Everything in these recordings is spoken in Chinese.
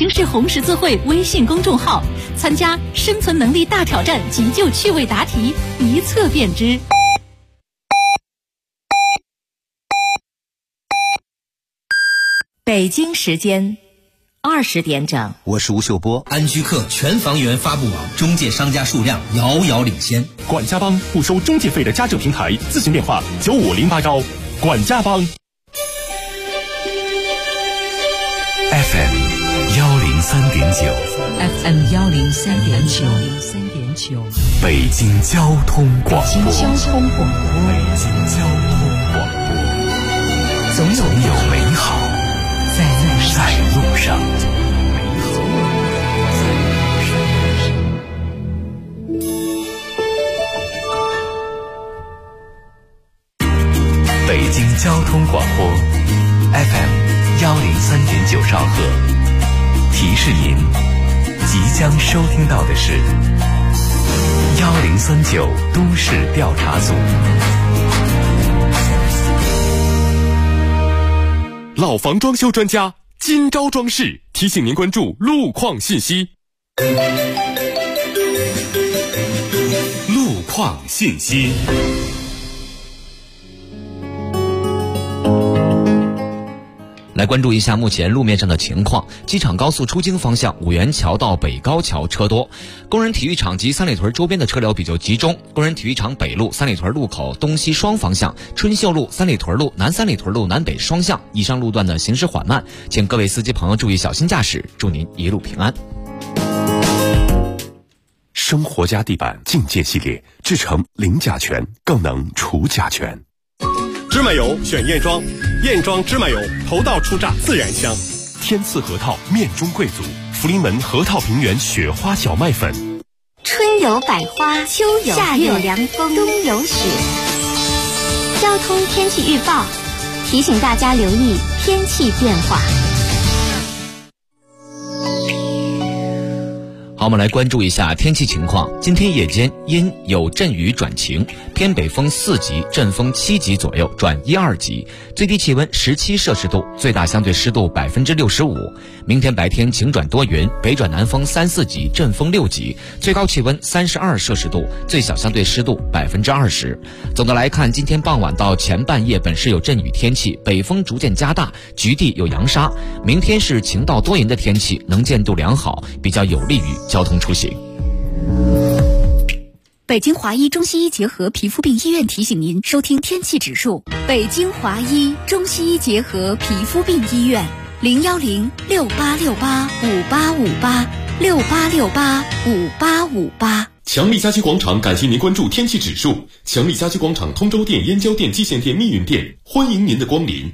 京市红十字会微信公众号，参加生存能力大挑战急救趣味答题，一测便知。 北京时间20点整， 我是吴秀波。 安居客全房源发布网中介商家数量遥遥领先。 管家帮不收中介费的家政平台，咨询电话95081。管家帮。 FM 103.9 FM 103.9， 北京交通广播。 北京交通广播，总有美好在路上。 北京交通广播 FM 103.9兆赫，提示您即将收听到的是1039都市调查组。 老房装修专家金招装饰提醒您关注路况信息。路况信息。 来关注一下目前路面上的情况。机场高速出京方向五元桥到北高桥车多，工人体育场及三里屯周边的车流比较集中。工人体育场北路三里屯路口东西双方向，春秀路三里屯路南三里屯路南北双向以上路段的行驶缓慢，请各位司机朋友注意小心驾驶，祝您一路平安。 生活家地板境界系列制成零甲醛，更能除甲醛。 芝麻油选燕庄，燕庄芝麻油头道出榨自然香。 天赐核桃面中贵族，福临门核桃平原雪花小麦粉。 春有百花，秋有夏有凉风，冬有雪。交通天气预报提醒大家留意天气变化。 好，我们来关注一下天气情况。今天夜间阴有阵雨转晴，偏北风4级，阵风7级左右转1、2级，最低气温17摄氏度，最大相对湿度65%。明天白天晴转多云，北转南风3、4级，阵风6级，最高气温32摄氏度，最小相对湿度20%。总的来看，今天傍晚到前半夜本是有阵雨天气，北风逐渐加大，局地有扬沙。明天是晴到多云的天气，能见度良好，比较有利于交通出行。 北京华医中西医结合皮肤病医院提醒您收听天气指数。北京华医中西医结合皮肤病医院，01068685858，68685858。 强力家居广场感谢您关注天气指数。强力家居广场通州店、燕郊店、蓟县店、密云店，欢迎您的光临。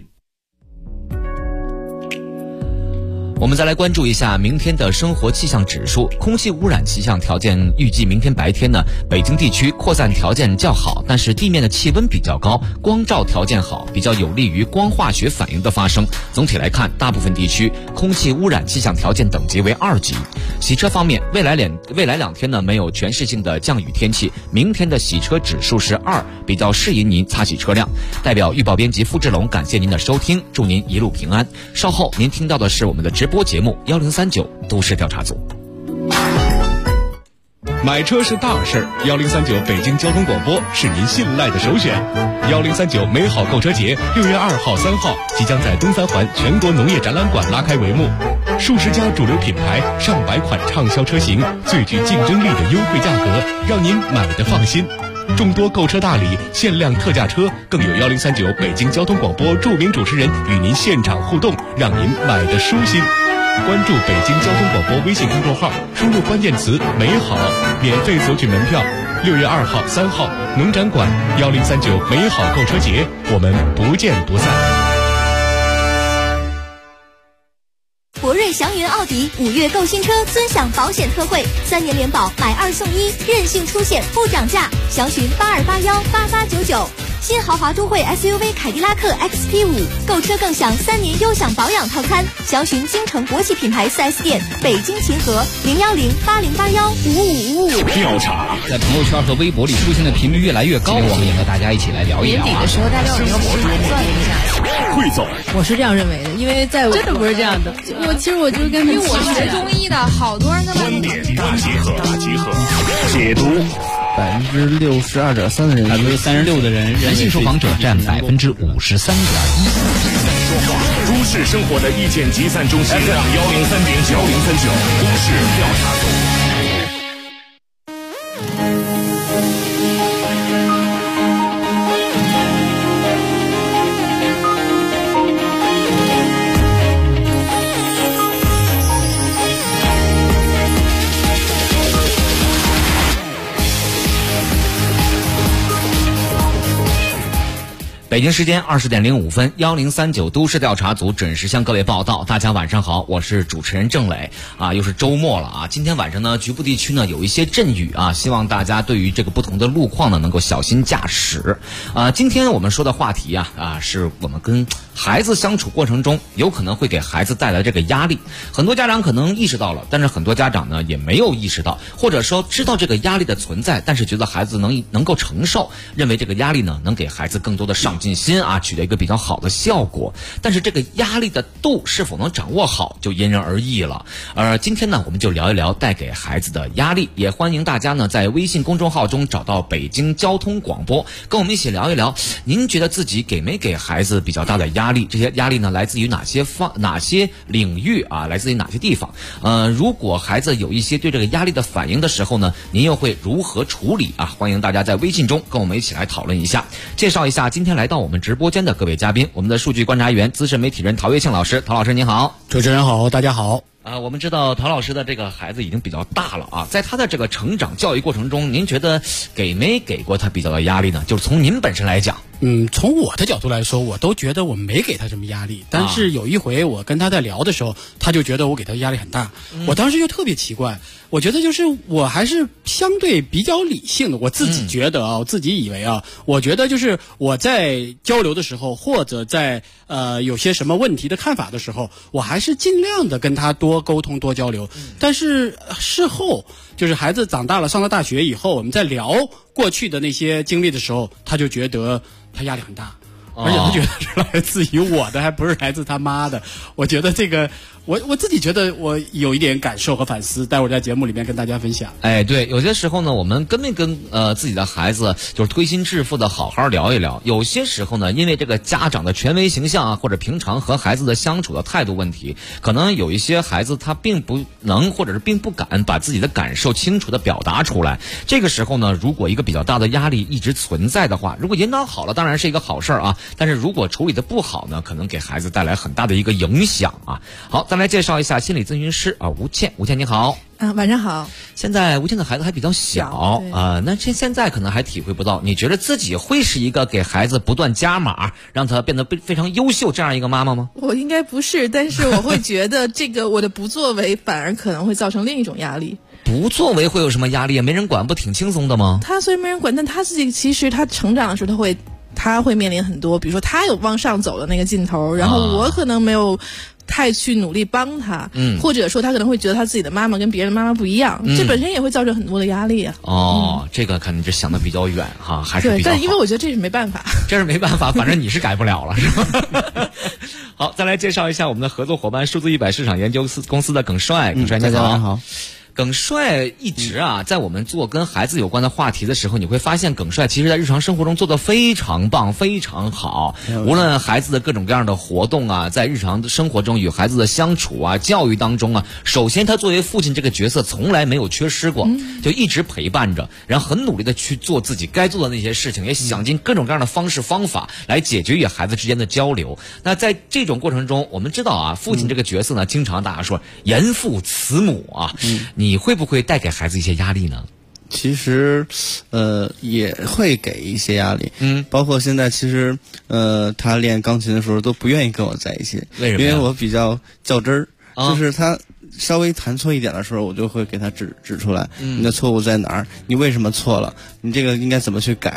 我们再来关注一下明天的生活气象指数。空气污染气象条件预计明天白天呢，北京地区扩散条件较好，但是地面的气温比较高，光照条件好，比较有利于光化学反应的发生。总体来看，大部分地区空气污染气象条件等级为2级。洗车方面，未来2天呢没有全市性的降雨天气，明天的洗车指数是2，比较适宜您擦洗车辆。代表预报编辑付志龙感谢您的收听，祝您一路平安。稍后您听到的是我们的直播节目1039都市调查组。 买车是大事，1039北京交通广播是您信赖的首选。1039美好购车节6月2号、3号即将在东三环全国农业展览馆拉开帷幕，数十家主流品牌、上百款畅销车型，最具竞争力的优惠价格，让您买得放心。众多购车大礼、限量特价车，更有1039北京交通广播著名主持人与您现场互动，让您买得舒心。关注北京交通广播微信公众号，输入关键词美好，免费索取门票。6月2号、3号农展馆1039美好购车节，我们不见不散。 博瑞祥云奥迪5月购新车尊享保险特惠，3年联保买2送1，任性出险不涨价，详询82818899。 新豪华都会 SUV 凯迪拉克 XT5，购车更享3年优享保养套餐。详询京城国际品牌4S店，北京秦河01080815555。 调查在朋友圈和微博里出现的频率越来越高，我们也和大家一起来聊一聊。 年底的时候，大家有没有盘算一下？ 汇总， 我是这样认为的，因为在真的不是这样的。其实我就是跟他， 因为我学中医的，好多人跟他观点大集合，解读。 62.3%的人 ，36%的人，男性受访者占53.1%。 都市生活的意见集散中心，103.9，103.9，都市调查组。 北京时间20点05分，1039都市调查组准时向各位报道。大家晚上好，我是主持人郑磊啊，又是周末了啊。今天晚上呢，局部地区呢有一些阵雨啊，希望大家对于这个不同的路况呢能够小心驾驶。今天我们说的话题是我们跟孩子相处过程中有可能会给孩子带来这个压力。很多家长可能意识到了，但是很多家长呢也没有意识到，或者说知道这个压力的存在，但是觉得孩子能够承受，认为这个压力呢能给孩子更多的上进心啊，取得一个比较好的效果。但是这个压力的度是否能掌握好，就因人而异了。今天呢，我们就聊一聊带给孩子的压力，也欢迎大家呢在微信公众号中找到北京交通广播，跟我们一起聊一聊，您觉得自己给没给孩子比较大的压力？这些压力呢来自于哪些领域啊？来自于哪些地方？如果孩子有一些对这个压力的反应的时候呢，您又会如何处理啊？欢迎大家在微信中跟我们一起来讨论一下。介绍一下今天来到我们直播间的各位嘉宾，我们的数据观察员、资深媒体人陶月庆老师。陶老师您好。 主持人好，大家好。 我们知道陶老师的这个孩子已经比较大了啊，在他的这个成长教育过程中，您觉得给没给过他比较的压力呢？就是从您本身来讲。 从我的角度来说，我都觉得我没给他什么压力。但是有一回我跟他在聊的时候，他就觉得我给他压力很大。我当时就特别奇怪，我觉得就是我还是相对比较理性的，我自己觉得啊，我自己以为啊，我觉得就是我在交流的时候，或者在有些什么问题的看法的时候，我还是尽量的跟他多沟通多交流。但是事后就是孩子长大了，上了大学以后，我们在聊过去的那些经历的时候，他就觉得他压力很大，而且他觉得是来自于我的，还不是来自他妈的。我觉得这个我自己觉得我有一点感受和反思，待会儿在节目里面跟大家分享。 对，有些时候呢，我们跟没跟自己的孩子就是推心置腹的好好聊一聊。有些时候呢，因为这个家长的权威形象啊，或者平常和孩子的相处的态度问题，可能有一些孩子他并不能或者是并不敢把自己的感受清楚的表达出来。这个时候呢，如果一个比较大的压力一直存在的话，如果引导好了当然是一个好事啊，但是如果处理的不好呢，可能给孩子带来很大的一个影响啊。好，再来介绍一下心理咨询师吴倩。吴倩你好。 晚上好。 现在吴倩的孩子还比较小那现在可能还体会不到，你觉得自己会是一个给孩子不断加码，让他变得非常优秀这样一个妈妈吗？ 我应该不是，但是我会觉得这个我的不作为反而可能会造成另一种压力。 不作为会有什么压力？没人管不挺轻松的吗？ 他虽然没人管，但他自己其实他成长的时候他会面临很多，比如说他有往上走的那个劲头，然后我可能没有太去努力帮他，或者说他可能会觉得他自己的妈妈跟别人的妈妈不一样，这本身也会造成很多的压力啊。 这个看你这想的比较远哈，还是比较好。 对，但因为我觉得这是没办法， 这是没办法，反正你是改不了了，是吧？好，再来介绍一下我们的合作伙伴数字100市场研究公司的耿帅。耿帅你好。耿帅一直在我们做跟孩子有关的话题的时候，你会发现耿帅其实在日常生活中做得非常棒非常好。无论孩子的各种各样的活动啊，在日常生活中与孩子的相处啊，教育当中啊，首先他作为父亲这个角色从来没有缺失过，就一直陪伴着，然后很努力的去做自己该做的那些事情，也想尽各种各样的方式方法来解决与孩子之间的交流。那在这种过程中，我们知道父亲这个角色呢，经常大家说严父慈母啊，你会不会带给孩子一些压力呢？ 其实也会给一些压力，包括现在其实他练钢琴的时候都不愿意跟我在一起。 为什么？ 因为我比较较真儿，就是他稍微弹错一点的时候，我就会给他指出来，你的错误在哪儿，你为什么错了，你这个应该怎么去改。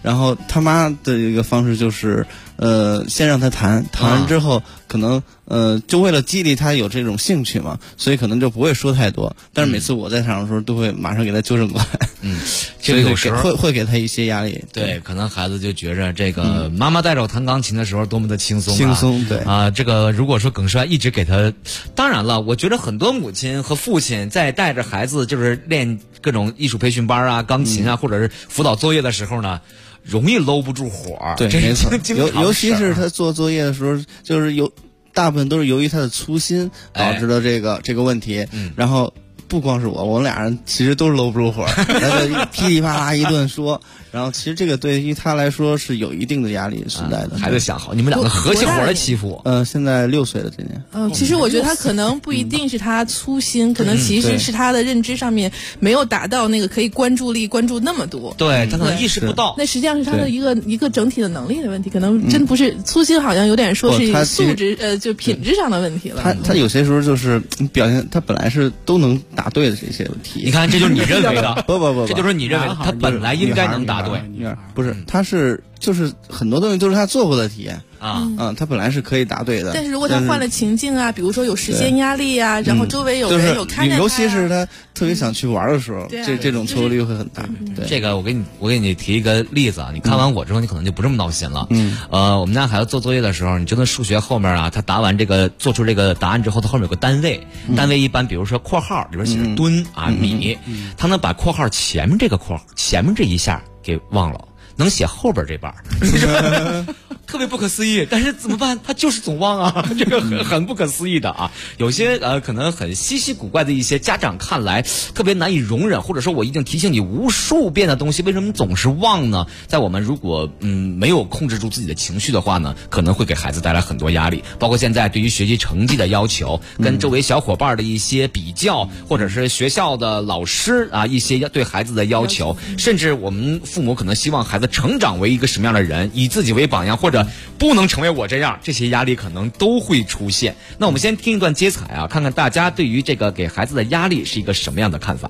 然后他妈的一个方式就是先让他谈完之后，可能就为了激励他有这种兴趣嘛，所以可能就不会说太多。但是每次我在场的时候，都会马上给他纠正过来。 这个有时候会给他一些压力。 对，可能孩子就觉着这个妈妈带着我弹钢琴的时候多么的轻松。 轻松，对啊，这个如果说耿帅一直给他，当然了，我觉得很多母亲和父亲在带着孩子就是练各种艺术培训班啊、钢琴啊，或者是辅导作业的时候呢，容易搂不住火。 对，没错。尤其是他做作业的时候，就是大部分都是由于他的粗心导致的这个问题。然后不光是我们俩人其实都是搂不住火，然后噼里啪啦一顿说。然后其实这个对于他来说是有一定的压力存在的。 孩子想好，你们两个合起伙来欺负我。 现在6岁了，今年。 其实我觉得他可能不一定是他粗心，可能其实是他的认知上面没有达到那个可以关注那么多。 对，他可能意识不到。 那实际上是他的一个整体的能力的问题，可能真不是粗心，好像有点说是素质就品质上的问题了。 他有些时候就是表现，他本来是都能答对的这些问题。 你看，这就是你认为的。 不， 这就是你认为的，他本来应该能答对。 不是，他就是很多东西都是他做过的题他本来是可以答对的。 但是如果他换了情境啊，比如说有时间压力啊，然后周围有人有看见他， 尤其是他特别想去玩的时候，这种错误率会很大。对， 这个我给你提一个例子啊，你看完我之后，你可能就不这么闹心了。我们家孩子做作业的时候，你真的数学后面啊，他答完做出这个答案之后，他后面有个单位，单位一般比如说括号里边写着吨啊米，他能把括号前面这一下给忘了。能写后边这半特别不可思议，但是怎么办？他就是总忘啊，这个很不可思议的啊。有些可能很稀奇古怪的一些家长看来特别难以容忍，或者说我已经提醒你无数遍的东西，为什么总是忘呢？在我们如果没有控制住自己的情绪的话呢，可能会给孩子带来很多压力。包括现在对于学习成绩的要求，跟周围小伙伴的一些比较，或者是学校的老师啊一些对孩子的要求，甚至我们父母可能希望孩子成长为一个什么样的人，以自己为榜样，或者不能成为我这样，这些压力可能都会出现。那我们先听一段接彩啊，看看大家对于这个给孩子的压力是一个什么样的看法。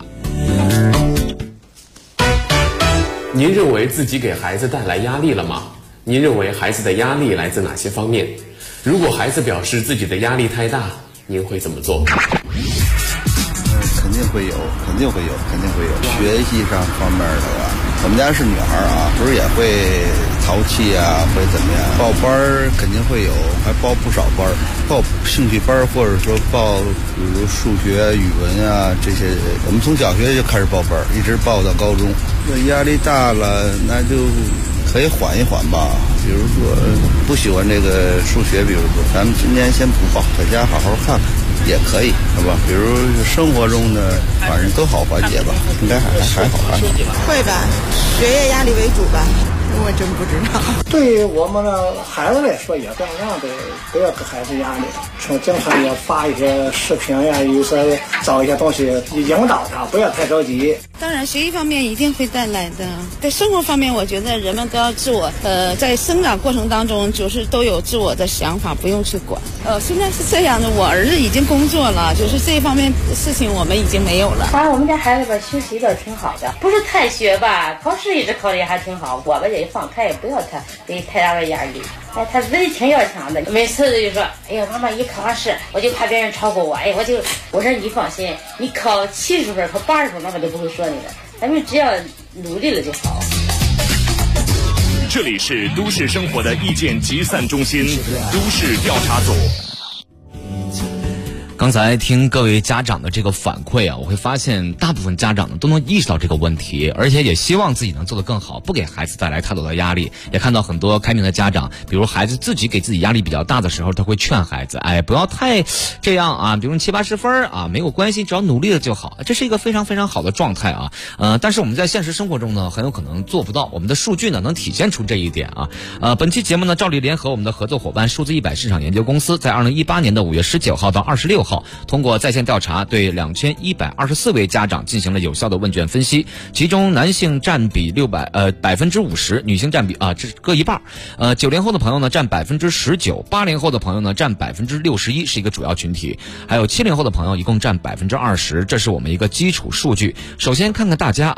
您认为自己给孩子带来压力了吗？您认为孩子的压力来自哪些方面？如果孩子表示自己的压力太大，您会怎么做？ 肯定会有。学习上方面的吧，我们家是女孩啊，不是也会淘气啊，会怎么样？报班儿肯定会有，还报不少班儿，报兴趣班儿，或者说报比如数学、语文啊这些。我们从小学就开始报班儿，一直报到高中。那压力大了，那就可以缓一缓吧。比如说不喜欢这个数学，比如说咱们今年先不报，在家好好看看也可以，是吧？比如生活中的，反正都好缓解吧，应该还好。 会吧，学业压力为主吧。我真不知道。 对于我们的孩子来说，也这样的，不要给孩子压力。经常也发一些视频呀，有时候找一些东西引导他，不要太着急。 当然，学习方面一定会带来的。在生活方面，我觉得人们都要自我，在生长过程当中，就是都有自我的想法，不用去管。现在是这样的，我儿子已经工作了，就是这方面事情我们已经没有了。 反正我们家孩子吧，学习的挺好的，不是太学吧，考试一直考的也还挺好。我吧也放，他也不要给太大的压力。哎，他自己挺要强的，每次就说：“哎呀，妈妈一考完试，我就怕别人超过我。哎，我说你放心，你考70分，考80分，妈妈都不会说你的。咱们只要努力了就好。” 这里是都市生活的意见集散中心，都市调查组。 刚才听各位家长的这个反馈啊，我会发现大部分家长呢都能意识到这个问题，而且也希望自己能做得更好，不给孩子带来太多的压力。也看到很多开明的家长，比如孩子自己给自己压力比较大的时候，他会劝孩子，哎，不要太这样啊，比如70、80分啊，没有关系，只要努力了就好。这是一个非常非常好的状态啊。但是我们在现实生活中呢，很有可能做不到。我们的数据呢能体现出这一点啊。本期节目呢，照例联合我们的合作伙伴数字100市场研究公司，在2018年的5月19号到26号，通过在线调查，对2124位家长进行了有效的问卷分析，其中男性占比50%，女性占比这各一半。90后的朋友呢占19%，80后的朋友呢占61%，是一个主要群体，还有70后的朋友一共占20%，这是我们一个基础数据。首先看看大家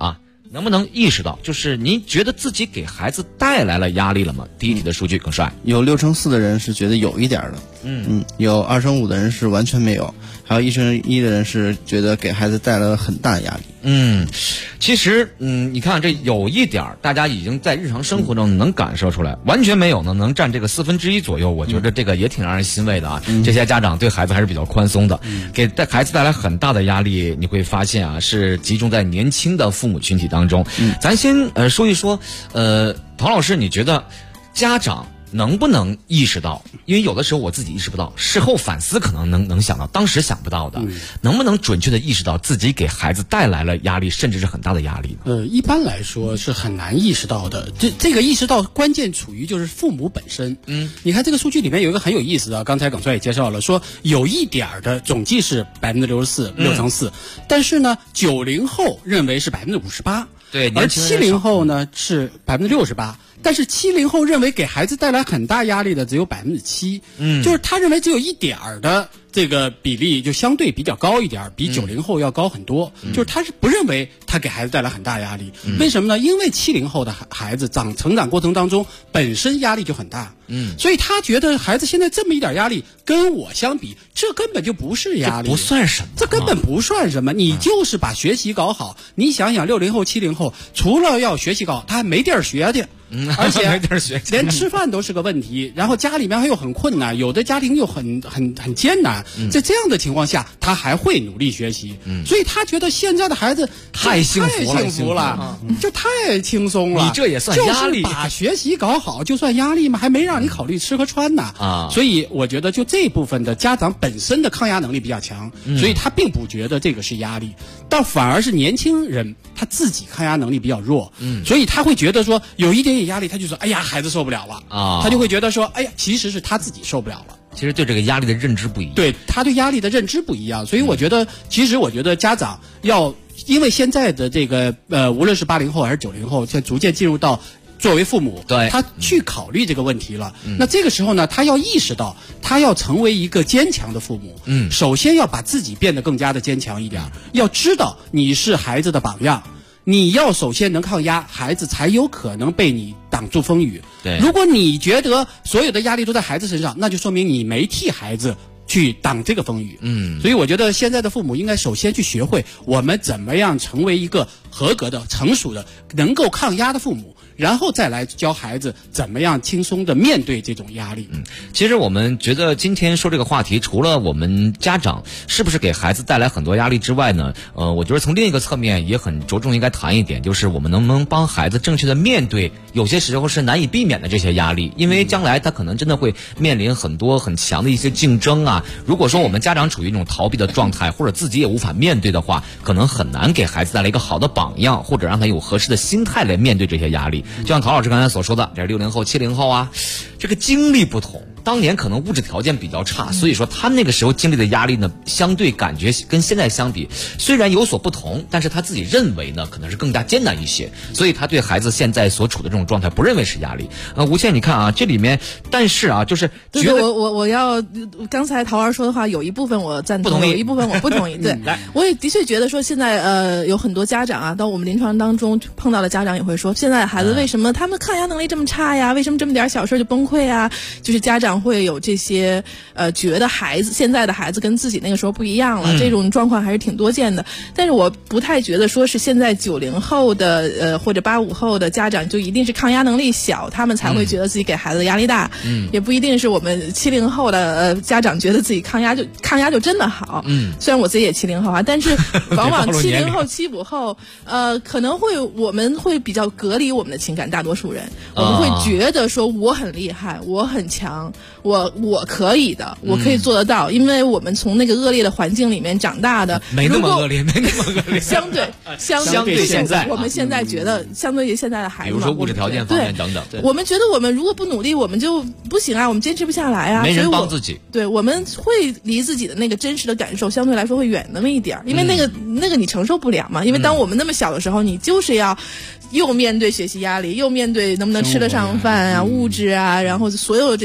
能不能意识到，就是您觉得自己给孩子带来了压力了吗？第一题的数据更帅， 有6%的人是觉得有一点的，有2%的人是完全没有，还有1%的人是觉得给孩子带来了很大压力。 其实你看这有一点大家已经在日常生活中能感受出来，完全没有呢能占这个1/4左右，我觉得这个也挺让人欣慰的啊。这些家长对孩子还是比较宽松的，给孩子带来很大的压力，你会发现啊是集中在年轻的父母群体当中。咱先说一说，陶老师，你觉得家长能不能意识到？因为有的时候我自己意识不到，事后反思可能能想到，当时想不到的，能不能准确的意识到自己给孩子带来了压力，甚至是很大的压力呢？ 一般来说是很难意识到的。这个意识到关键处于就是父母本身。你看这个数据里面有一个很有意思的，刚才耿帅也介绍了，说有一点的总计是64%，六乘4，但是呢，90后认为是58%， 对， 而70后呢是68%。但是70后认为给孩子带来很大压力的只有7%，就是他认为只有一点儿的这个比例就相对比较高一点，比90后要高很多。就是他是不认为他给孩子带来很大压力，为什么呢？因为70后的孩子成长过程当中本身压力就很大，所以他觉得孩子现在这么一点压力跟我相比，这根本就不是压力， 不算什么， 这根本不算什么。你就是把学习搞好，你想想60后、70后，除了要学习搞，他还没地儿学去。而且连吃饭都是个问题，然后家里面还又很困难，有的家庭又很艰难，在这样的情况下，他还会努力学习，所以他觉得现在的孩子太幸福了，就太轻松了。 你这也算压力？ 就是把学习搞好就算压力吗？还没让你考虑吃和穿呢啊！所以我觉得就这部分的家长本身的抗压能力比较强，所以他并不觉得这个是压力，倒反而是年轻人他自己抗压能力比较弱，所以他会觉得说有一点压力，他就说哎呀孩子受不了了啊，他就会觉得说哎呀其实是他自己受不了了。 其实对这个压力的认知不一样， 对他对压力的认知不一样，所以我觉得其实我觉得家长要因为现在的这个无论是80后还是90后，现在逐渐进入到作为父母， 对他去考虑这个问题了。那这个时候呢，他要意识到他要成为一个坚强的父母，首先要把自己变得更加的坚强一点，要知道你是孩子的榜样。你要首先能抗压，孩子才有可能被你挡住风雨。 对， 如果你觉得所有的压力都在孩子身上，那就说明你没替孩子去挡这个风雨。所以我觉得现在的父母应该首先去学会我们怎么样成为一个合格的、成熟的、能够抗压的父母，然后再来教孩子怎么样轻松的面对这种压力。 其实我们觉得今天说这个话题，除了我们家长是不是给孩子带来很多压力之外呢，我觉得从另一个侧面也很着重应该谈一点，就是我们能不能帮孩子正确的面对有些时候是难以避免的这些压力，因为将来他可能真的会面临很多很强的一些竞争啊。如果说我们家长处于一种逃避的状态，或者自己也无法面对的话，可能很难给孩子带来一个好的榜样，或者让他有合适的心态来面对这些压力。就像陶老师刚才所说的，这60后、70后啊，这个经历不同，当年可能物质条件比较差，所以说他那个时候经历的压力呢，相对感觉跟现在相比，虽然有所不同，但是他自己认为呢，可能是更加艰难一些，所以他对孩子现在所处的这种状态不认为是压力。吴倩，你看啊，这里面，但是啊，就是觉得我要刚才陶老师说的话，有一部分我赞同，有一部分我不同意。对，我也的确觉得说现在有很多家长啊，到我们临床当中碰到的家长也会说，现在的孩子为什么他们抗压能力这么差呀？为什么这么点小事就崩溃啊？就是家长会有这些觉得现在的孩子跟自己那个时候不一样了，这种状况还是挺多见的。但是我不太觉得说是现在90后的或者85后的家长就一定是抗压能力小，他们才会觉得自己给孩子的压力大，也不一定是我们70后的家长觉得自己抗压就真的好。虽然我自己也70后啊，但是往往70后、75后，可能我们会比较隔离我们的情感，大多数人我们会觉得说我很厉害，我很强，我可以的，我可以做得到，因为我们从那个恶劣的环境里面长大的， 没那么恶劣， 相对现在，我们现在觉得相对于现在的孩子， 比如说物质条件方面等等， 我们觉得我们如果不努力，我们就不行啊，我们坚持不下来啊， 没人帮自己， 对，我们会离自己的那个真实的感受相对来说会远那么一点，因为那个你承受不了嘛，因为当我们那么小的时候，你就是要又面对学习压力，又面对能不能吃得上饭啊、物质啊，然后所有这些东西。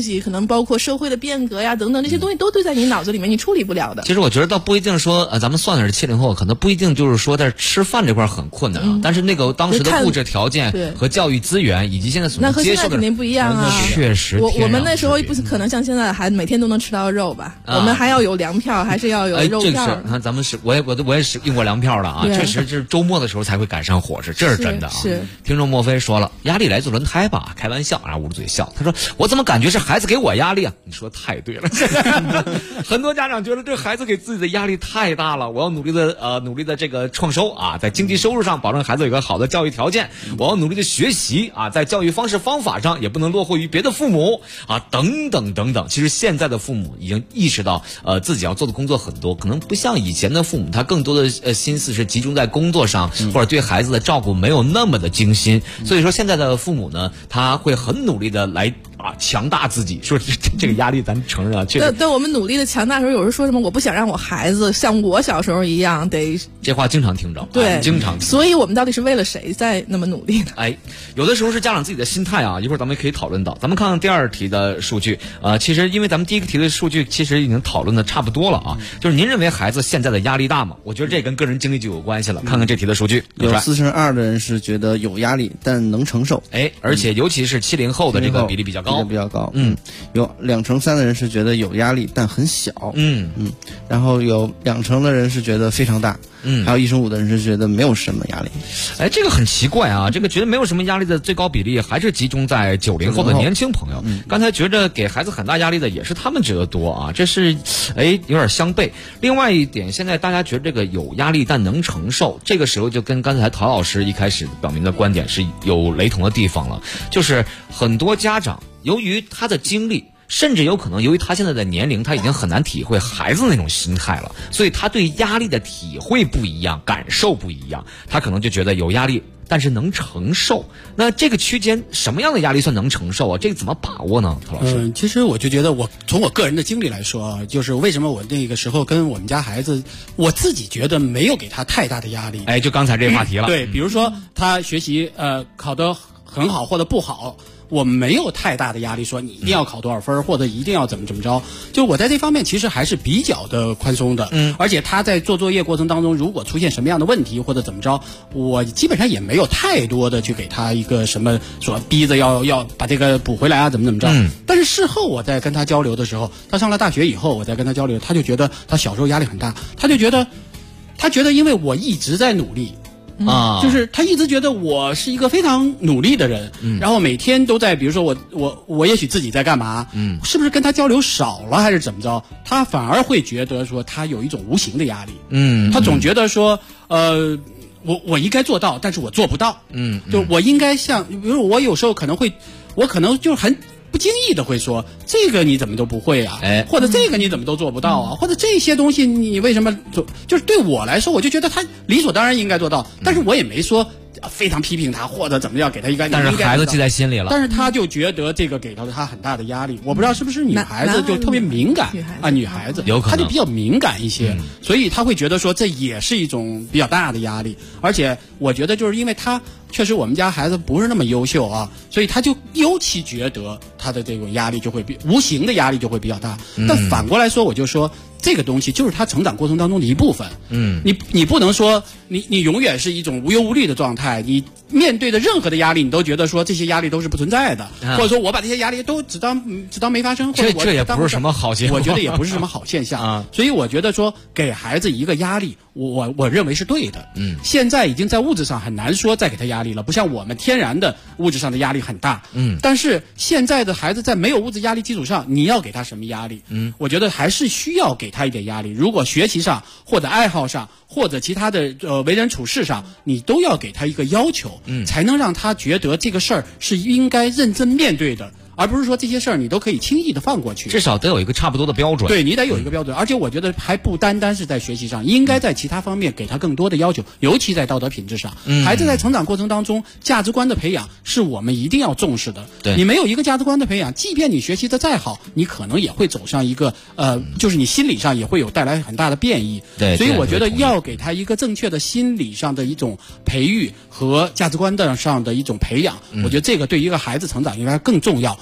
西，可能包括社会的变革呀等等，这些东西都堆在你脑子里面，你处理不了的。 其实我觉得倒不一定说，咱们算的是70后，可能不一定就是说在吃饭这块很困难啊，但是那个当时的物质条件和教育资源，以及现在所能接受的， 那和现在肯定不一样啊。 确实， 我们那时候不可能像现在的孩子每天都能吃到肉吧？我们还要有粮票，还是要有肉票。 这个是，咱们我也是用过粮票的啊，确实是周末的时候才会赶上伙食，这是真的啊。 是。 听众莫非说了，压力来自轮胎吧？开玩笑，然后捂着嘴笑。他说：“我怎么感觉是孩子给我压力啊？”你说太对了。很多家长觉得这孩子给自己的压力太大了，我要努力的这个创收啊，在经济收入上保证孩子有一个好的教育条件，我要努力的学习啊，在教育方式方法上也不能落后于别的父母啊，等等等等。其实现在的父母已经意识到，自己要做的工作很多，可能不像以前的父母，他更多的心思是集中在工作上，或者对孩子的照顾没有那么的精心。所以说现在的父母呢，他会很努力的来强大自己，说这个压力咱承认啊，确实。 但我们努力的强大的时候，有人说什么我不想让我孩子像我小时候一样得， 这话经常听着， 对， 经常听。 所以我们到底是为了谁在那么努力呢？ 有的时候是家长自己的心态啊，一会儿咱们可以讨论到。咱们看看第二题的数据，其实因为咱们第一个题的数据其实已经讨论的差不多了啊，就是您认为孩子现在的压力大吗？我觉得这跟个人经历就有关系了。看看这题的数据， 有42%的人是觉得有压力，但能承受。 而且尤其是70后的这个比例比较高， 有2成3的人是觉得有压力，但很小。然后有2成的人是觉得非常大。还有1/5的人是觉得没有什么压力。 这个很奇怪啊，这个觉得没有什么压力的最高比例还是集中在90后的年轻朋友。刚才觉得给孩子很大压力的也是他们觉得多啊，这是有点相悖。另外一点，现在大家觉得这个有压力但能承受，这个时候就跟刚才陶老师一开始表明的观点是有雷同的地方了，就是很多家长由于他的经历，甚至有可能由于他现在的年龄，他已经很难体会孩子那种心态了，所以他对压力的体会不一样，感受不一样，他可能就觉得有压力但是能承受。那这个区间什么样的压力算能承受啊？这个怎么把握呢，陶老师？ 其实我就觉得从我个人的经历来说啊，就是为什么我那个时候跟我们家孩子，我自己觉得没有给他太大的压力。 就刚才这个话题了。 对，比如说他学习考得很好或者不好，我没有太大的压力说你一定要考多少分，或者一定要怎么着。就我在这方面其实还是比较的宽松的。而且他在做作业过程当中，如果出现什么样的问题或者怎么着，我基本上也没有太多的去给他一个什么说逼着要把这个补回来啊，怎么着。但是事后我在跟他交流的时候，他上了大学以后，我在跟他交流，他就觉得他小时候压力很大，他觉得因为我一直在努力。就是他一直觉得我是一个非常努力的人，然后每天都在，比如说我也许自己在干嘛，是不是跟他交流少了还是怎么着？他反而会觉得说他有一种无形的压力，他总觉得说我应该做到，但是我做不到，就我应该像，比如我有时候可能就很不经意的会说这个你怎么都不会啊，或者这个你怎么都做不到啊，或者这些东西你为什么做？就是对我来说，我就觉得他理所当然应该做到，但是我也没说非常批评他或者怎么样给他一个， 但是孩子记在心里了。 但是他就觉得这个给到他很大的压力。我不知道是不是女孩子就特别敏感啊，女孩子有可能她就比较敏感一些，所以她会觉得说这也是一种比较大的压力。而且我觉得就是因为他确实我们家孩子不是那么优秀啊，所以他就尤其觉得他的这种压力就会无形的压力就会比较大。但反过来说，我就说这个东西就是他成长过程当中的一部分。你不能说你永远是一种无忧无虑的状态，你面对的任何的压力，你都觉得说这些压力都是不存在的，或者说我把这些压力都只当没发生，或者这也不是什么好现象， 我觉得也不是什么好现象所以我觉得说给孩子一个压力，我认为是对的。现在已经在物质上很难说再给他压力了，不像我们天然的物质上的压力很大。但是现在的孩子在没有物质压力基础上，你要给他什么压力？我觉得还是需要给他一点压力。如果学习上或者爱好上或者其他的为人处事上，你都要给他一个要求，才能让他觉得这个事儿是应该认真面对的，而不是说这些事儿你都可以轻易的放过去。 至少得有一个差不多的标准。 对，你得有一个标准。而且我觉得还不单单是在学习上，应该在其他方面给他更多的要求，尤其在道德品质上。孩子在成长过程当中，价值观的培养是我们一定要重视的。 对， 你没有一个价值观的培养，即便你学习的再好，你可能也会走上一个就是你心理上也会有带来很大的变异。 对， 所以我觉得要给他一个正确的心理上的一种培育和价值观上的一种培养，我觉得这个对一个孩子成长应该更重要。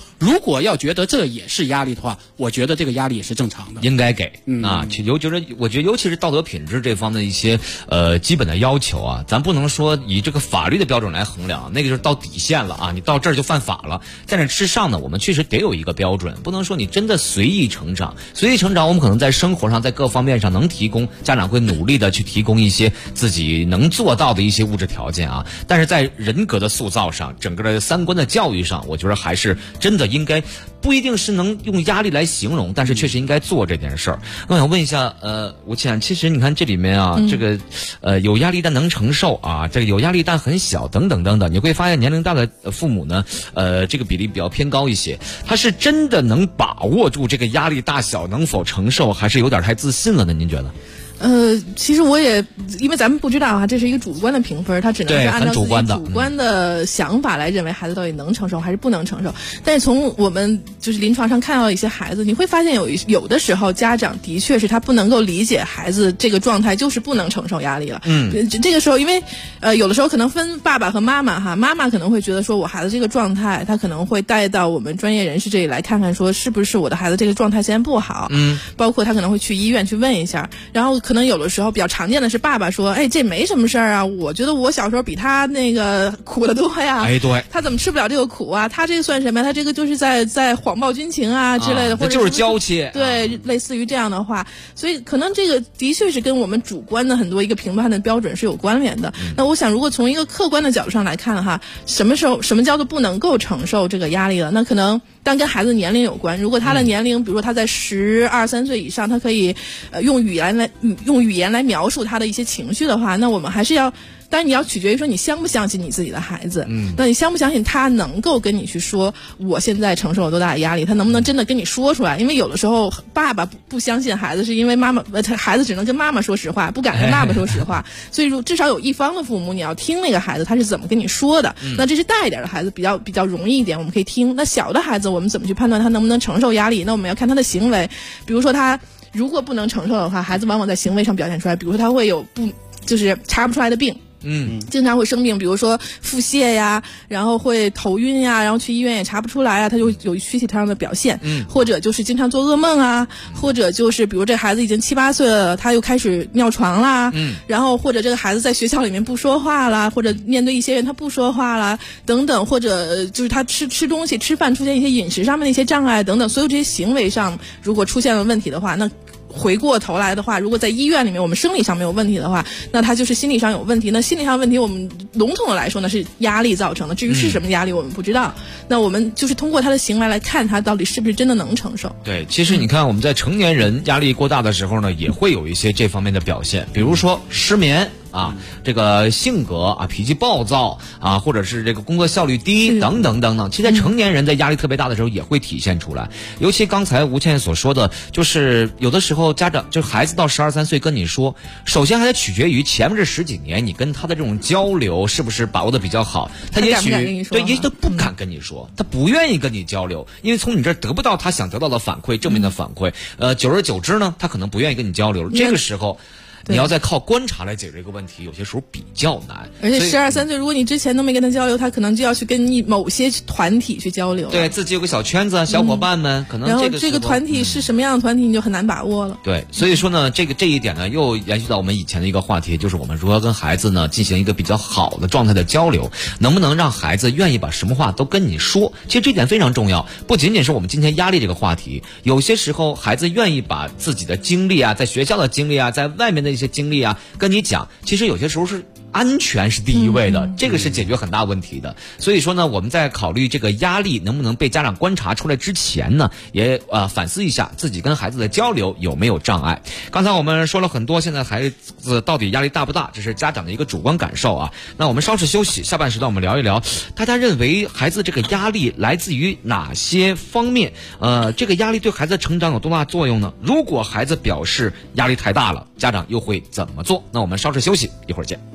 如果要觉得这也是压力的话，我觉得这个压力也是正常的， 应该给啊。我觉得尤其是道德品质这方面的一些基本的要求啊，咱不能说以这个法律的标准来衡量，那个就是到底线了啊，你到这儿就犯法了。在那之上呢，我们确实得有一个标准，不能说你真的随意成长。随意成长，我们可能在生活上在各方面上能提供，家长会努力的去提供一些自己能做到的一些物质条件啊，但是在人格的塑造上，整个的三观的教育上，我觉得还是真的应该，不一定是能用压力来形容，但是确实应该做这件事儿。我想问一下，吴倩，其实你看这里面啊，这个有压力但能承受啊，这个有压力但很小等等等等，你会发现年龄大的父母呢，这个比例比较偏高一些，他是真的能把握住这个压力大小能否承受，还是有点太自信了呢？您觉得？ 其实我也，因为咱们不知道啊，这是一个主观的评分，它只能是按照自己主观的想法来认为孩子到底能承受还是不能承受。但是从我们就是临床上看到一些孩子，你会发现有的时候家长的确是他不能够理解孩子这个状态，就是不能承受压力了。这个时候因为有的时候可能分爸爸和妈妈哈，妈妈可能会觉得说我孩子这个状态，他可能会带到我们专业人士这里来看看，说是不是我的孩子这个状态现在不好。包括他可能会去医院去问一下，然后可能有的时候比较常见的是爸爸说，这没什么事儿啊，我觉得我小时候比他那个苦得多呀， 对， 他怎么吃不了这个苦啊，他这个算什么呀，他这个就是在谎报军情啊之类的，或者就是娇气， 对，类似于这样的话，所以可能这个的确是跟我们主观的很多一个评判的标准是有关联的。那我想如果从一个客观的角度上来看哈，什么叫做不能够承受这个压力了，那可能但跟孩子年龄有关。如果他的年龄比如说他在12、13岁以上，他可以用语言来描述他的一些情绪的话，那我们还是要，当然你要取决于说你相不相信你自己的孩子，那你相不相信他能够跟你去说我现在承受了多大的压力，他能不能真的跟你说出来。因为有的时候爸爸不相信孩子，是因为孩子只能跟妈妈说实话，不敢跟爸爸说实话，所以至少有一方的父母你要听那个孩子他是怎么跟你说的。那这是大一点的孩子比较容易一点，我们可以听。那小的孩子我们怎么去判断他能不能承受压力，那我们要看他的行为。比如说他如果不能承受的话，孩子往往在行为上表现出来，比如说他会有就是查不出来的病，经常会生病，比如说腹泻呀，然后会头晕呀，然后去医院也查不出来啊，他就有躯体上的表现，或者就是经常做噩梦啊，或者就是比如这孩子已经7、8岁了，他又开始尿床啦，然后或者这个孩子在学校里面不说话啦，或者面对一些人他不说话啦，等等，或者就是他吃东西吃饭出现一些饮食上面的一些障碍等等，所有这些行为上如果出现了问题的话，那回过头来的话，如果在医院里面我们生理上没有问题的话，那他就是心理上有问题。那心理上问题我们笼统的来说呢是压力造成的，至于是什么压力我们不知道。那我们就是通过他的行为来看他到底是不是真的能承受。 对，其实你看我们在成年人压力过大的时候呢，也会有一些这方面的表现，比如说失眠啊，这个性格啊，脾气暴躁啊，或者是这个工作效率低等等等等。其实在成年人在压力特别大的时候也会体现出来。尤其刚才吴倩所说的，就是有的时候家长就孩子到12、13岁跟你说，首先还得取决于前面这10几年你跟他的这种交流是不是把握的比较好。他也许对，也许他不敢跟你说，他不愿意跟你交流，因为从你这儿得不到他想得到的反馈，正面的反馈。久而久之呢，他可能不愿意跟你交流。这个时候你要再靠观察来解决这个问题，有些时候比较难。 而且12、13岁，如果你之前都没跟他交流，他可能就要去跟某些团体去交流。 对，自己有个小圈子，小伙伴们，可能然后这个团体是什么样的团体，你就很难把握了。 对，所以说呢，这一点呢，又延续到我们以前的一个话题，就是我们如何跟孩子呢进行一个比较好的状态的交流，能不能让孩子愿意把什么话都跟你说？其实这点非常重要，不仅仅是我们今天压力这个话题，有些时候孩子愿意把自己的经历啊，在学校的经历啊，在外面的一些经历啊跟你讲，其实有些时候是安全是第一位的，这个是解决很大问题的。所以说呢，我们在考虑这个压力能不能被家长观察出来之前呢，也反思一下自己跟孩子的交流有没有障碍。刚才我们说了很多，现在孩子到底压力大不大，这是家长的一个主观感受啊。那我们稍事休息，下半时段我们聊一聊，大家认为孩子这个压力来自于哪些方面？这个压力对孩子的成长有多大作用呢？如果孩子表示压力太大了，家长又会怎么做？那我们稍事休息，一会儿见。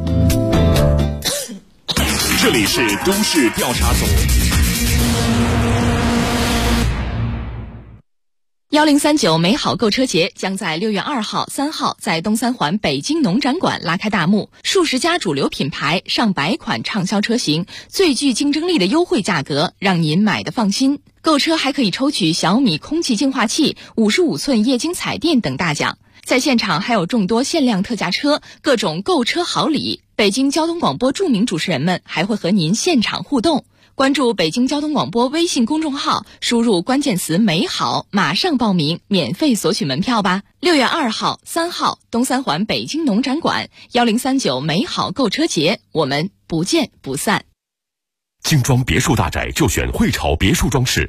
这里是都市调查组。 1039美好购车节将在6月2号、3号在东三环北京农展馆拉开大幕，数十家主流品牌、上百款畅销车型，最具竞争力的优惠价格，让您买得放心。购车还可以抽取小米空气净化器、55寸液晶彩电等大奖。在现场还有众多限量特价车，各种购车好礼。北京交通广播著名主持人们还会和您现场互动。关注北京交通广播微信公众号，输入关键词美好，马上报名，免费索取门票吧。6月2号、3号东三环北京农展馆1039美好购车节，我们不见不散。 精装别墅大宅就选汇潮别墅装饰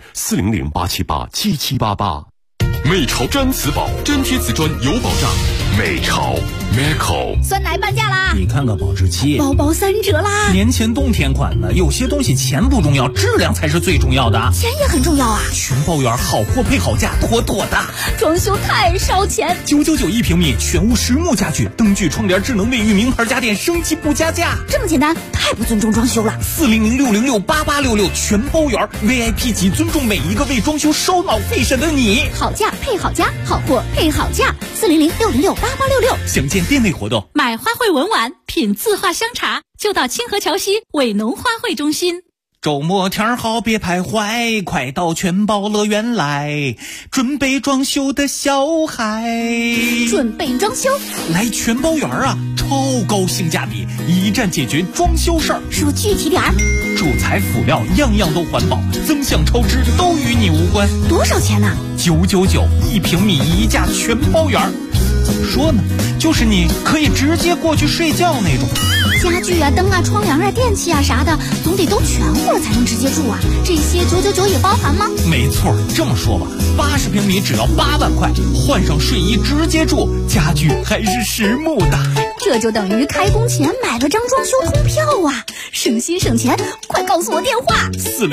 ，400-878-7788。美潮真瓷宝，真贴瓷砖有保障。美潮 Meco 酸奶半价啦！ 你看看保质期， 包包3折啦！ 年前冬天款的，有些东西钱不重要，质量才是最重要的。 钱也很重要啊！ 全包圆，好货配好价，妥妥的。 装修太烧钱 ，999一平米，全屋实木家具，灯具、窗帘、智能卫浴，名牌家电，升级不加价。 这么简单，太不尊重装修了。 400-606-8866全包圆 ，VIP 级，尊重每一个为装修烧脑费神的你。 好价配好家，好货配好价。400-606-8866。 详见店内活动。 买花卉文玩，品字画香茶，就到清河桥西伟农花卉中心。 周末天好别徘徊，快到全宝乐园来，准备装修的小孩。 准备装修来全包园啊，超高性价比，一站解决装修事儿。 说具体点儿。 主材辅料样样都环保，增项超支都与你无关。 多少钱呢 ？999一平米一价全包圆。怎么说呢？就是你可以直接过去睡觉那种。 家具啊、灯啊、窗帘啊、电器啊啥的，总得都全乎了才能直接住啊。这些999也包含吗？ 没错，这么说吧，80平米只要8万块，换上睡衣直接住，家具还是实木的。 这就等于开工前买了张装修通票啊，省心省钱！快告诉我电话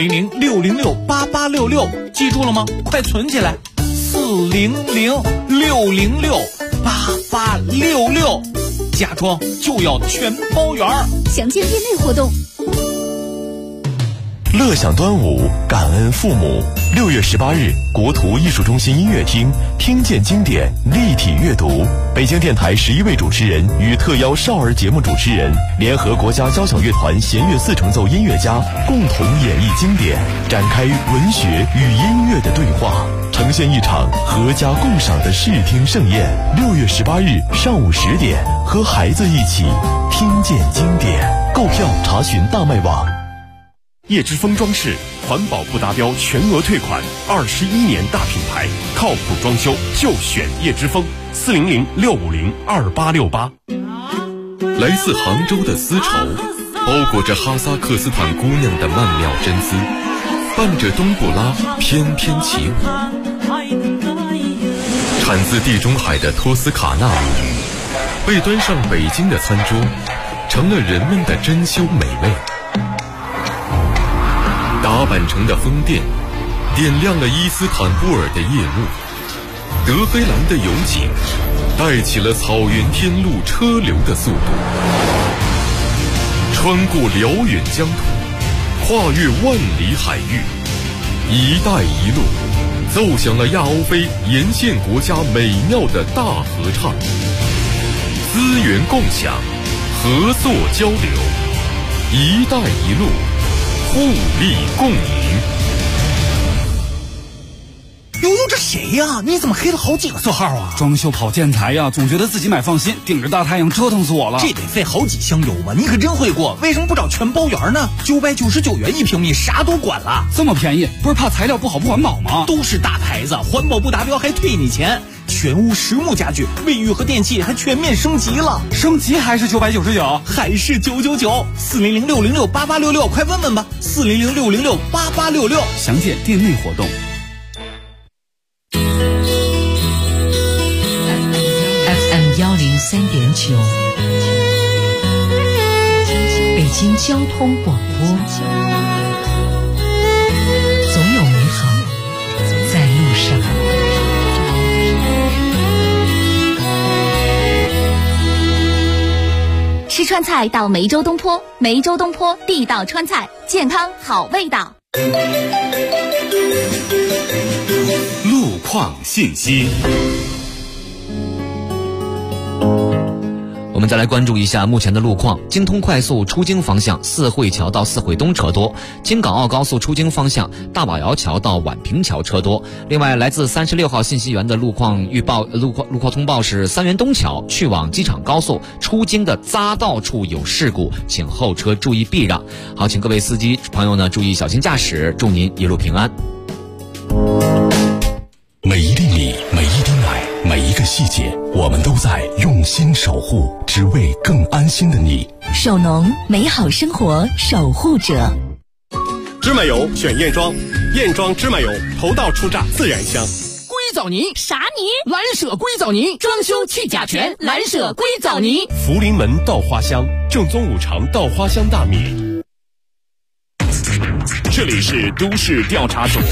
，400-606-8866，记住了吗？快存起来，400-606-8866，家装就要全包圆。 详见店内活动。 乐享端午，感恩父母。6月18日，国图艺术中心音乐厅，听见经典，立体阅读。北京电台11位主持人与特邀少儿节目主持人，联合国家交响乐团弦乐4重奏音乐家，共同演绎经典，展开文学与音乐的对话，呈现一场合家共赏的视听盛宴。6月18日上午10点，和孩子一起听见经典。购票查询大麦网。叶之峰装饰，环保不达标全额退款，21年大品牌，靠谱装修就选叶之峰。400-650-2868。来自杭州的丝绸，包裹着哈萨克斯坦姑娘的曼妙真姿，伴着冬不拉翩翩起舞。产自地中海的托斯卡纳米，被端上北京的餐桌，成了人们的珍馐美味。打扮成的风电点亮了伊斯坦布尔的夜幕，德黑兰的油井带起了草原天路车流的速度，穿过辽远疆土，跨越万里海域，一带一路奏响了亚欧非沿线国家美妙的大合唱。资源共享，合作交流，一带一路互利共赢。 悠悠，这谁呀？你怎么黑了好几个色号啊？ 装修跑建材呀，总觉得自己买放心，顶着大太阳折腾死我了。 这得费好几箱油吧？你可真会过，为什么不找全包圆呢？999元一平米，啥都管了。 这么便宜，不是怕材料不好不环保吗？ 都是大牌子，环保不达标还退你钱。全屋实木家具，卫浴和电器还全面升级了。 升级还是999？ 还是999。400-606-8866，快问问吧。400-606-8866， 详见店内活动。 103.9，北京交通广播，总有美好在路上。 吃川菜到梅州东坡，梅州东坡地道川菜，健康好味道。 路创信息。 我们再来关注一下目前的路况。京通快速出京方向四惠桥到四惠东车多，京港澳高速出京方向大宝窑桥到宛平桥车多。另外，来自36号信息源的路况通报是三元东桥去往机场高速出京的匝道处有事故，请后车注意避让。好，请各位司机朋友呢注意小心驾驶，祝您一路平安。 每一粒米，每一滴奶，每一个细节，我们都在用心守护，只为更安心的你。 首农，美好生活守护者。 芝麻油选燕庄，燕庄芝麻油头道出榨，自然香。 硅藻泥啥泥？蓝舍硅藻泥，装修去甲醛，蓝舍硅藻泥。 福临门稻花香，正宗五常稻花香大米。 这里是都市调查组。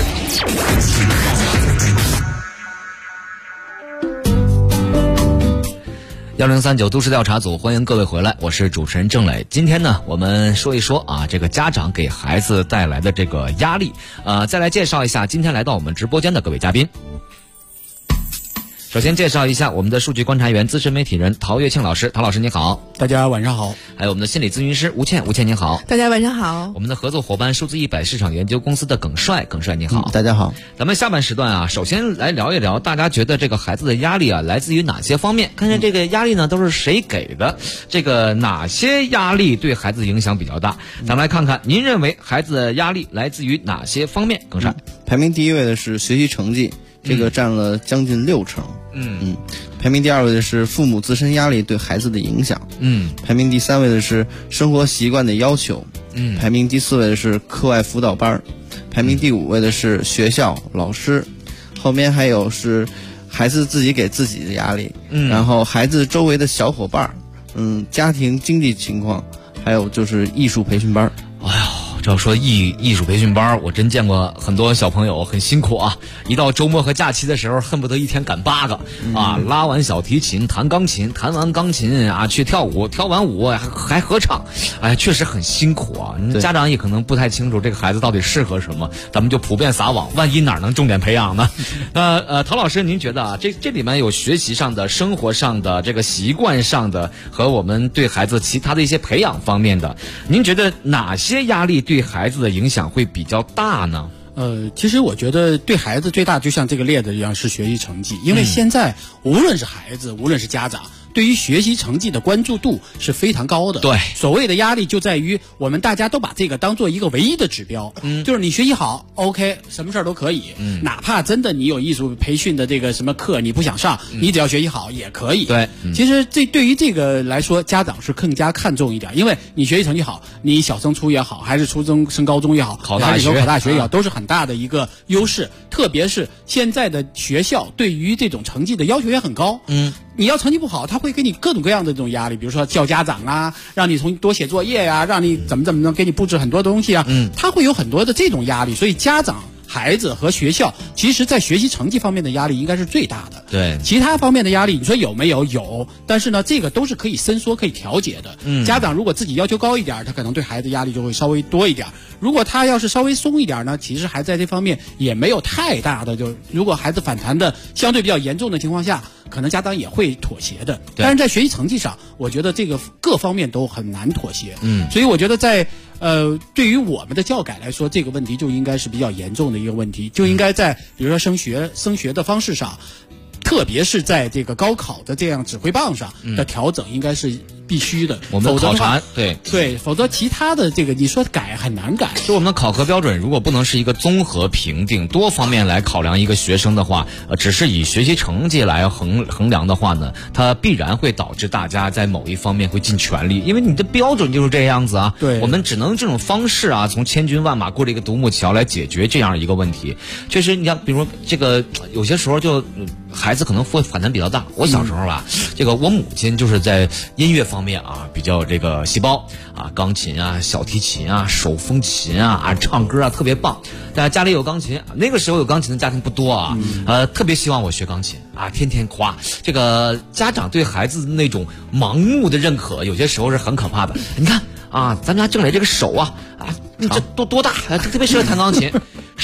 1039都市调查组，欢迎各位回来，我是主持人郑磊。今天呢，我们说一说啊，这个家长给孩子带来的这个压力。再来介绍一下今天来到我们直播间的各位嘉宾。首先介绍一下我们的数据观察员、资深媒体人陶月庆老师，陶老师你好。 大家晚上好。 还有我们的心理咨询师吴倩，吴倩你好。 大家晚上好。 我们的合作伙伴数字100市场研究公司的耿帅，耿帅你好。 大家好。 咱们下半时段啊，首先来聊一聊，大家觉得这个孩子的压力啊，来自于哪些方面？看看这个压力呢，都是谁给的？这个哪些压力对孩子影响比较大？咱们来看看，您认为孩子的压力来自于哪些方面？耿帅。 排名第一位的是学习成绩，这个占了将近60%。排名第二位的是父母自身压力对孩子的影响。排名第三位的是生活习惯的要求。排名第四位的是课外辅导班。排名第5位的是学校老师。后面还有是孩子自己给自己的压力。然后孩子周围的小伙伴，家庭经济情况，还有就是艺术培训班。 哎呀，这要说艺术培训班，我真见过很多小朋友很辛苦啊！一到周末和假期的时候，恨不得一天赶8个啊！拉完小提琴，弹钢琴，弹完钢琴啊，去跳舞，跳完舞还合唱，哎，确实很辛苦啊！家长也可能不太清楚这个孩子到底适合什么，咱们就普遍撒网，万一哪能重点培养呢？陶老师，您觉得啊，这里面有学习上的、生活上的、这个习惯上的和我们对孩子其他的一些培养方面的，您觉得哪些压力对孩子的影响会比较大呢？ 其实我觉得对孩子最大，就像这个列子一样，是学习成绩。因为现在无论是孩子，无论是家长，对于学习成绩的关注度是非常高的。 对， 所谓的压力就在于我们大家都把这个当做一个唯一的指标。就是你学习好 OK， 什么事儿都可以。哪怕真的你有艺术培训的这个什么课你不想上，你只要学习好也可以。 对， 其实对于这个来说，家长是更加看重一点，因为你学习成绩好，你小升初也好，还是初中升高中也好， 考大学也好，都是很大的一个优势。特别是现在的学校对于这种成绩的要求也很高。你要成绩不好，他会给你各种各样的这种压力，比如说叫家长啊，让你多写作业呀，让你怎么能给你布置很多东西啊。他会有很多的这种压力，所以家长、孩子和学校，其实在学习成绩方面的压力应该是最大的。 对， 其他方面的压力，你说有没有？有，但是呢，这个都是可以伸缩、可以调节的。家长如果自己要求高一点，他可能对孩子压力就会稍微多一点；如果他要是稍微松一点呢，其实孩子在这方面也没有太大的。就如果孩子反弹的相对比较严重的情况下，可能家长也会妥协的。但是在学习成绩上，我觉得这个各方面都很难妥协。所以我觉得在对于我们的教改来说，这个问题就应该是比较严重的一个问题，就应该在比如说升学的方式上，特别是在这个高考的这样指挥棒上的调整，应该是必须的。 我们的考察对，否则其他的这个你说改很难改。 就我们的考核标准如果不能是一个综合评定，多方面来考量一个学生的话，只是以学习成绩来衡量的话呢，它必然会导致大家在某一方面会尽全力，因为你的标准就是这样子啊。 对， 我们只能这种方式啊，从千军万马过这个独木桥来解决这样一个问题。确实，你像比如说这个有些时候就孩子可能会反弹比较大。我小时候吧，这个我母亲就是在音乐方面啊比较这个细胞啊，钢琴啊、小提琴啊、手风琴啊、唱歌啊特别棒。大家家里有钢琴，那个时候有钢琴的家庭不多啊，特别希望我学钢琴啊，天天夸。这个家长对孩子那种盲目的认可，有些时候是很可怕的。你看啊，咱们家郑磊这个手啊，你这多大，特别适合弹钢琴。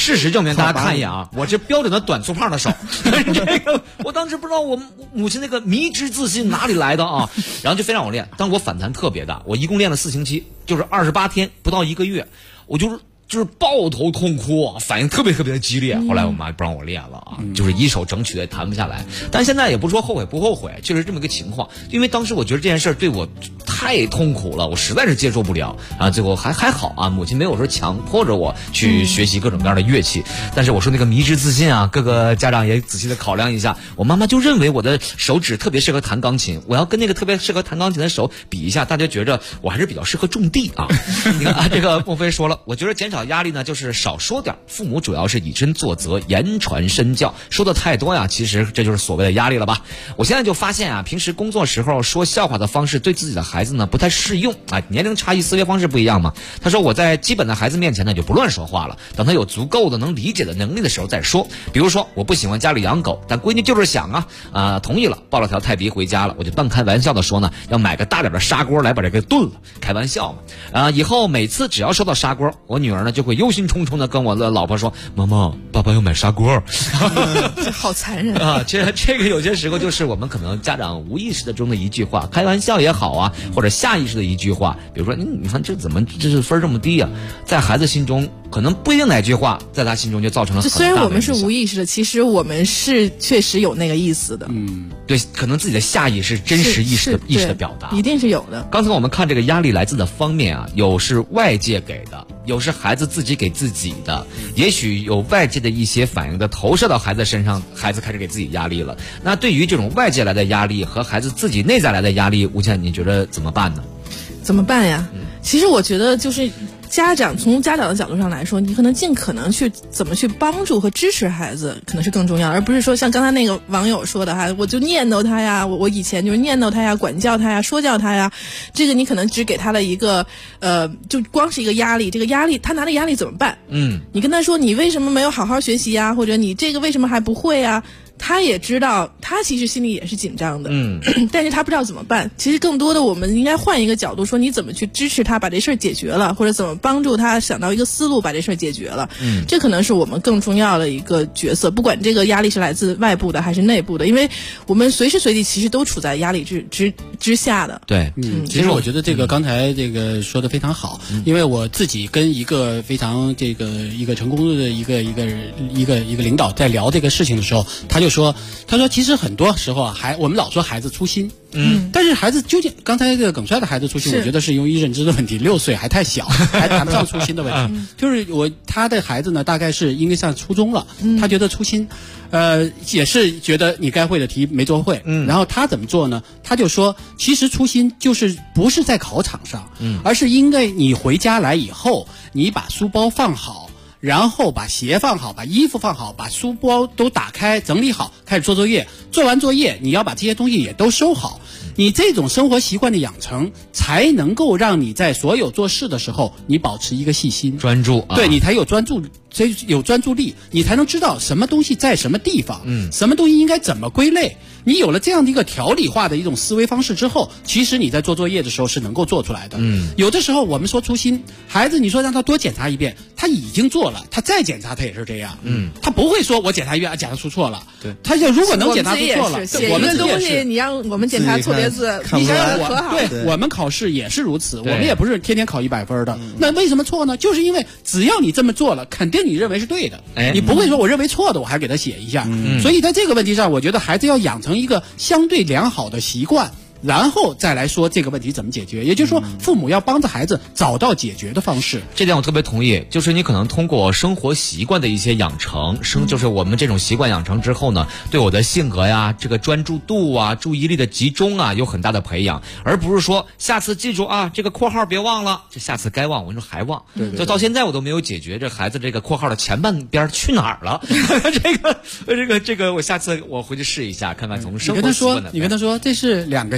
事实证明，大家看一眼啊，我这标准的短粗胖的手，这个我当时不知道我母亲那个迷之自信哪里来的啊，然后就非让我练，但我反弹特别大，我一共练了4星期，就是28天，不到1个月，我就是抱头痛哭，反应特别的激烈。后来我妈不让我练了啊，就是一手整曲的也弹不下来。但现在也不说后悔不后悔，确实这么个情况。因为当时我觉得这件事对我太痛苦了，我实在是接受不了啊。最后还好啊，母亲没有说强迫着我去学习各种各样的乐器。但是我说那个迷之自信啊，各个家长也仔细的考量一下。我妈妈就认为我的手指特别适合弹钢琴，我要跟那个特别适合弹钢琴的手比一下，大家觉着我还是比较适合种地啊。你看啊，这个莫非说了，我觉得减少压力呢，就是少说点，父母主要是以身作则，言传身教，说的太多呀，其实这就是所谓的压力了吧。我现在就发现啊，平时工作时候说笑话的方式对自己的孩子呢不太适用啊，年龄差异思维方式不一样嘛。他说我在基本的孩子面前呢就不乱说话了，等他有足够的能理解的能力的时候再说。比如说我不喜欢家里养狗，但闺女就是想同意了，抱了条泰迪回家了，我就半开玩笑的说呢，要买个大点的砂锅来把这个炖了，开玩笑嘛。以后每次只要收到砂锅，我女儿呢就会忧心忡忡的跟我的老婆说，妈妈，爸爸要买砂锅。 这好残忍啊！这个有些时候就是我们可能家长无意识的中的一句话，开玩笑也好啊，或者下意识的一句话，比如说你看这怎么这是分这么低啊，在孩子心中可能不一定哪句话在他心中就造成了很大的影响。 虽然我们是无意识的，其实我们是确实有那个意思的。 对，可能自己的下意识真实意识的表达一定是有的。 刚才我们看这个压力来自的方面啊，有是外界给的，有是孩子自己给自己的，也许有外界的一些反应的投射到孩子身上，孩子开始给自己压力了。那对于这种外界来的压力和孩子自己内在来的压力，吴倩你觉得怎么办呢？ 怎么办呀？其实我觉得就是从家长的角度上来说，你可能尽可能去怎么去帮助和支持孩子，可能是更重要，而不是说像刚才那个网友说的哈，我就念叨他呀，我以前就是念叨他呀，管教他呀，说教他呀，这个你可能只给他了一个就光是一个压力，这个压力他拿着压力怎么办？你跟他说你为什么没有好好学习呀，或者你这个为什么还不会呀？他也知道，他其实心里也是紧张的，但是他不知道怎么办。其实更多的我们应该换一个角度说，你怎么去支持他把这事儿解决了，或者怎么帮助他想到一个思路把这事儿解决了。这可能是我们更重要的一个角色，不管这个压力是来自外部的还是内部的，因为我们随时随地其实都处在压力之下的。 对， 其实我觉得这个刚才这个说的非常好，因为我自己跟一个非常一个成功的一个领导在聊这个事情的时候，他说其实很多时候啊，我们老说孩子粗心，但是孩子究竟刚才这个耿帅的孩子粗心，我觉得是由于认知的问题，6岁还太小，还谈不上粗心的问题。就是他的孩子呢，大概是应该上初中了，他觉得粗心，也是觉得你该会的题没做会，然后他怎么做呢？他就说，其实粗心就是不是在考场上，而是应该你回家来以后，你把书包放好。然后把鞋放好，把衣服放好，把书包都打开整理好，开始做作业。做完作业，你要把这些东西也都收好。你这种生活习惯的养成，才能够让你在所有做事的时候，你保持一个细心、 专注。 对，你才有专注力，你才能知道什么东西在什么地方，什么东西应该怎么归类。你有了这样的一个条理化的一种思维方式之后，其实你在做作业的时候是能够做出来的。有的时候我们说粗心，孩子你说让他多检查一遍，他已经做了，他再检查他也是这样。他不会说我检查一遍检查出错了。对，他就如果能检查出错了， 我们东西你让我们检查错别字，你想想可好？ 对，我们考试也是如此，我们也不是天天考100分的。那为什么错呢？就是因为只要你这么做了，肯定你认为是对的，你不会说我认为错的，我还给他写一下。所以在这个问题上，我觉得孩子要养成一个相对良好的习惯，然后再来说这个问题怎么解决。也就是说，父母要帮着孩子找到解决的方式。 这点我特别同意，就是你可能通过生活习惯的一些养成，就是我们这种习惯养成之后呢，对我的性格呀、这个专注度啊、注意力的集中啊，有很大的培养，而不是说下次记住啊，这个括号别忘了，这下次该忘，我说还忘。对，就到现在我都没有解决这孩子这个括号的前半边去哪儿了。这个，我下次我回去试一下，看看从生活习惯的。 你跟他说，这是2个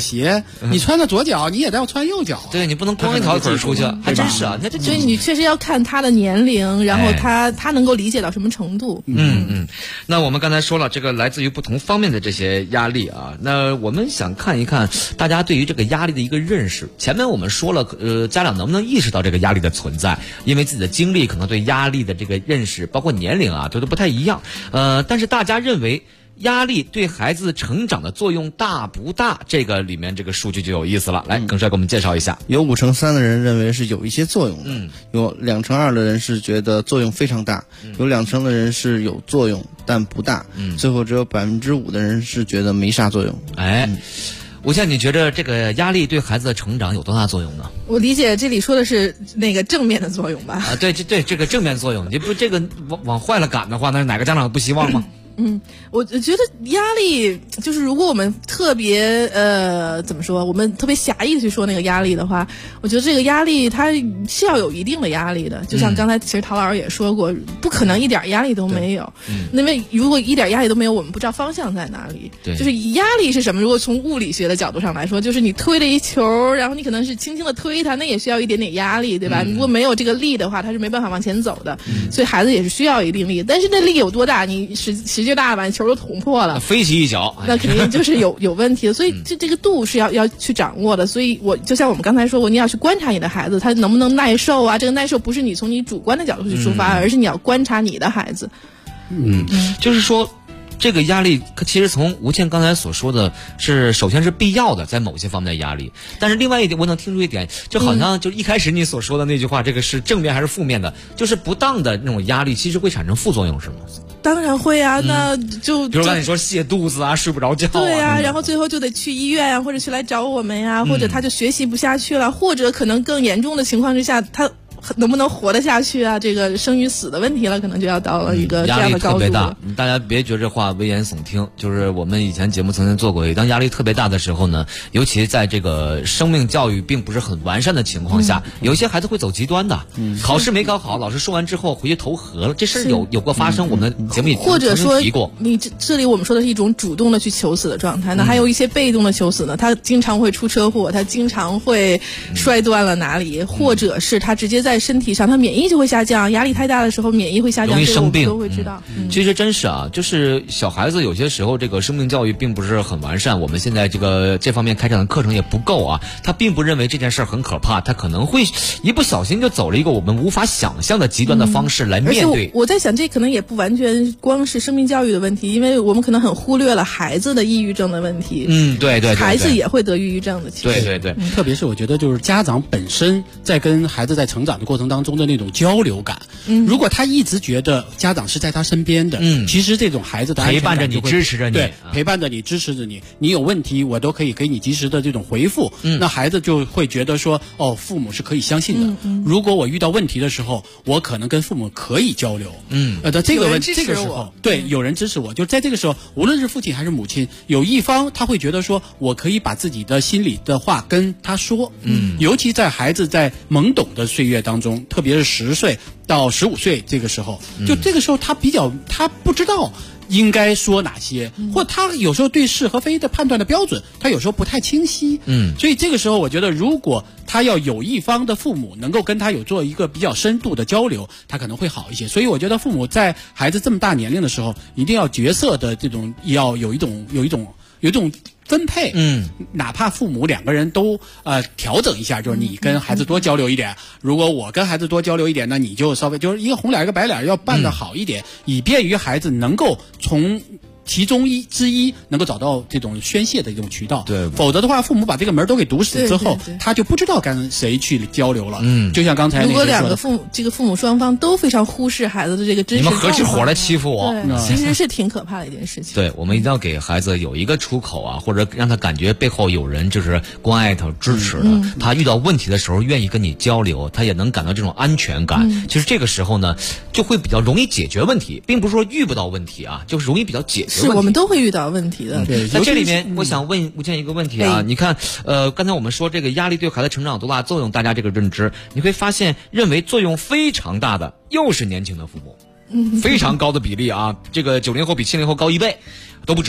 鞋，你穿的左脚，你也得要穿右脚。 对，你不能光一条腿出去，还真是啊。那所以你确实要看他的年龄，然后他能够理解到什么程度。 那我们刚才说了，这个来自于不同方面的这些压力啊，那我们想看一看大家对于这个压力的一个认识。前面我们说了，家长能不能意识到这个压力的存在？因为自己的经历可能对压力的这个认识，包括年龄啊，这都不太一样。但是大家认为压力对孩子成长的作用大不大？这个里面这个数据就有意思了。来，耿帅给我们介绍一下。 有5%的人认为是有一些作用的，有2%的人是觉得作用非常大，有2%的人是有作用但不大，最后只有5%的人是觉得没啥作用。 吴倩，你觉得这个压力对孩子的成长有多大作用呢？ 我理解这里说的是那个正面的作用吧？ 对，这个正面作用，你不这个往坏了赶的话，那哪个家长不希望吗？ 我觉得压力就是如果我们特别怎么说，我们特别狭义的去说那个压力的话，我觉得这个压力它是要有一定的压力的。就像刚才其实陶老师也说过，不可能一点压力都没有。因为如果一点压力都没有，我们不知道方向在哪里。就是压力是什么？如果从物理学的角度上来说，就是你推了一球，然后你可能是轻轻的推它，那也需要一点点压力，对吧？如果没有这个力的话，它是没办法往前走的。所以孩子也是需要一定力，但是那力有多大？你使劲大把球都捅破了， 飞起一脚， 那肯定就是有问题的。所以这个度是要去掌握的。所以我就像我们刚才说过，你要去观察你的孩子，他能不能耐受啊？这个耐受不是你从你主观的角度去出发，而是你要观察你的孩子。 就是说。这个压力其实从吴倩刚才所说的是，首先是必要的，在某些方面的压力。但是另外一点，我能听出一点，就好像就一开始你所说的那句话，这个是正面还是负面的？就是不当的那种压力，其实会产生副作用，是吗？ 当然会啊，那就比如刚才你说泻肚子啊，睡不着觉啊， 对啊，然后最后就得去医院啊，或者去来找我们呀，或者他就学习不下去了，或者可能更严重的情况之下，他能不能活得下去啊？这个生与死的问题了，可能就要到了一个这样的高度。 压力特别大，大家别觉得这话危言耸听。就是我们以前节目曾经做过，当压力特别大的时候呢，尤其在这个生命教育并不是很完善的情况下，有一些孩子会走极端的。考试没考好，老师说完之后回去投河了，这事儿有过发生。我们节目也或者说提过。 你这里我们说的是一种主动的去求死的状态，那还有一些被动的求死呢，他经常会出车祸，他经常会摔断了哪里，或者是他直接在身体上他免疫就会下降，压力太大的时候免疫会下降， 容易生病， 都会知道。 其实真是啊，就是小孩子有些时候这个生命教育并不是很完善，我们现在这方面开展的课程也不够啊。他并不认为这件事很可怕，他可能会一不小心就走了一个我们无法想象的极端的方式来面对。 而且我在想，这可能也不完全光是生命教育的问题，因为我们可能很忽略了孩子的抑郁症的问题。 对， 孩子也会得抑郁症的。其实对， 特别是我觉得就是家长本身在跟孩子在成长的过程当中的那种交流感，如果他一直觉得家长是在他身边的，其实这种孩子的陪伴着你，支持着你， 对，陪伴着你，支持着你，你有问题我都可以给你及时的这种回复，那孩子就会觉得说，父母是可以相信的。如果我遇到问题的时候，我可能跟父母可以交流。这个时候，对，有人支持我，就在这个时候，无论是父亲还是母亲，有一方他会觉得说，我可以把自己的心里的话跟他说。尤其在孩子在懵懂的岁月当中，特别是10岁到15岁这个时候，就这个时候他不知道应该说哪些，或他有时候对是和非的判断的标准，他有时候不太清晰。所以这个时候我觉得，如果他要有一方的父母能够跟他做一个比较深度的交流，他可能会好一些。所以我觉得父母在孩子这么大年龄的时候，一定要角色的这种要有一种分配，哪怕父母2个人都调整一下，就是你跟孩子多交流一点，如果我跟孩子多交流一点，那你就稍微就是一个红脸一个白脸，要办得好一点，以便于孩子能够从其中之一能够找到这种宣泄的一种渠道。 对， 否则的话，父母把这个门都给堵死之后，他就不知道跟谁去交流了。就像刚才如果2个父母双方都非常忽视孩子的这个真实， 你们合起伙来欺负我， 其实是挺可怕的一件事情。 对，我们一定要给孩子有一个出口啊，或者让他感觉背后有人就是关爱他、支持他。他遇到问题的时候愿意跟你交流，他也能感到这种安全感。其实这个时候呢，就会比较容易解决问题，并不是说遇不到问题啊，就是容易比较解决问题。 是我们都会遇到问题的。 在这里面，我想问吴倩一个问题啊，你看，刚才我们说这个压力对孩子成长有多大作用，大家这个认知，你会发现认为作用非常大的又是年轻的父母，非常高的比例啊，这个90后比70后高1倍都不止。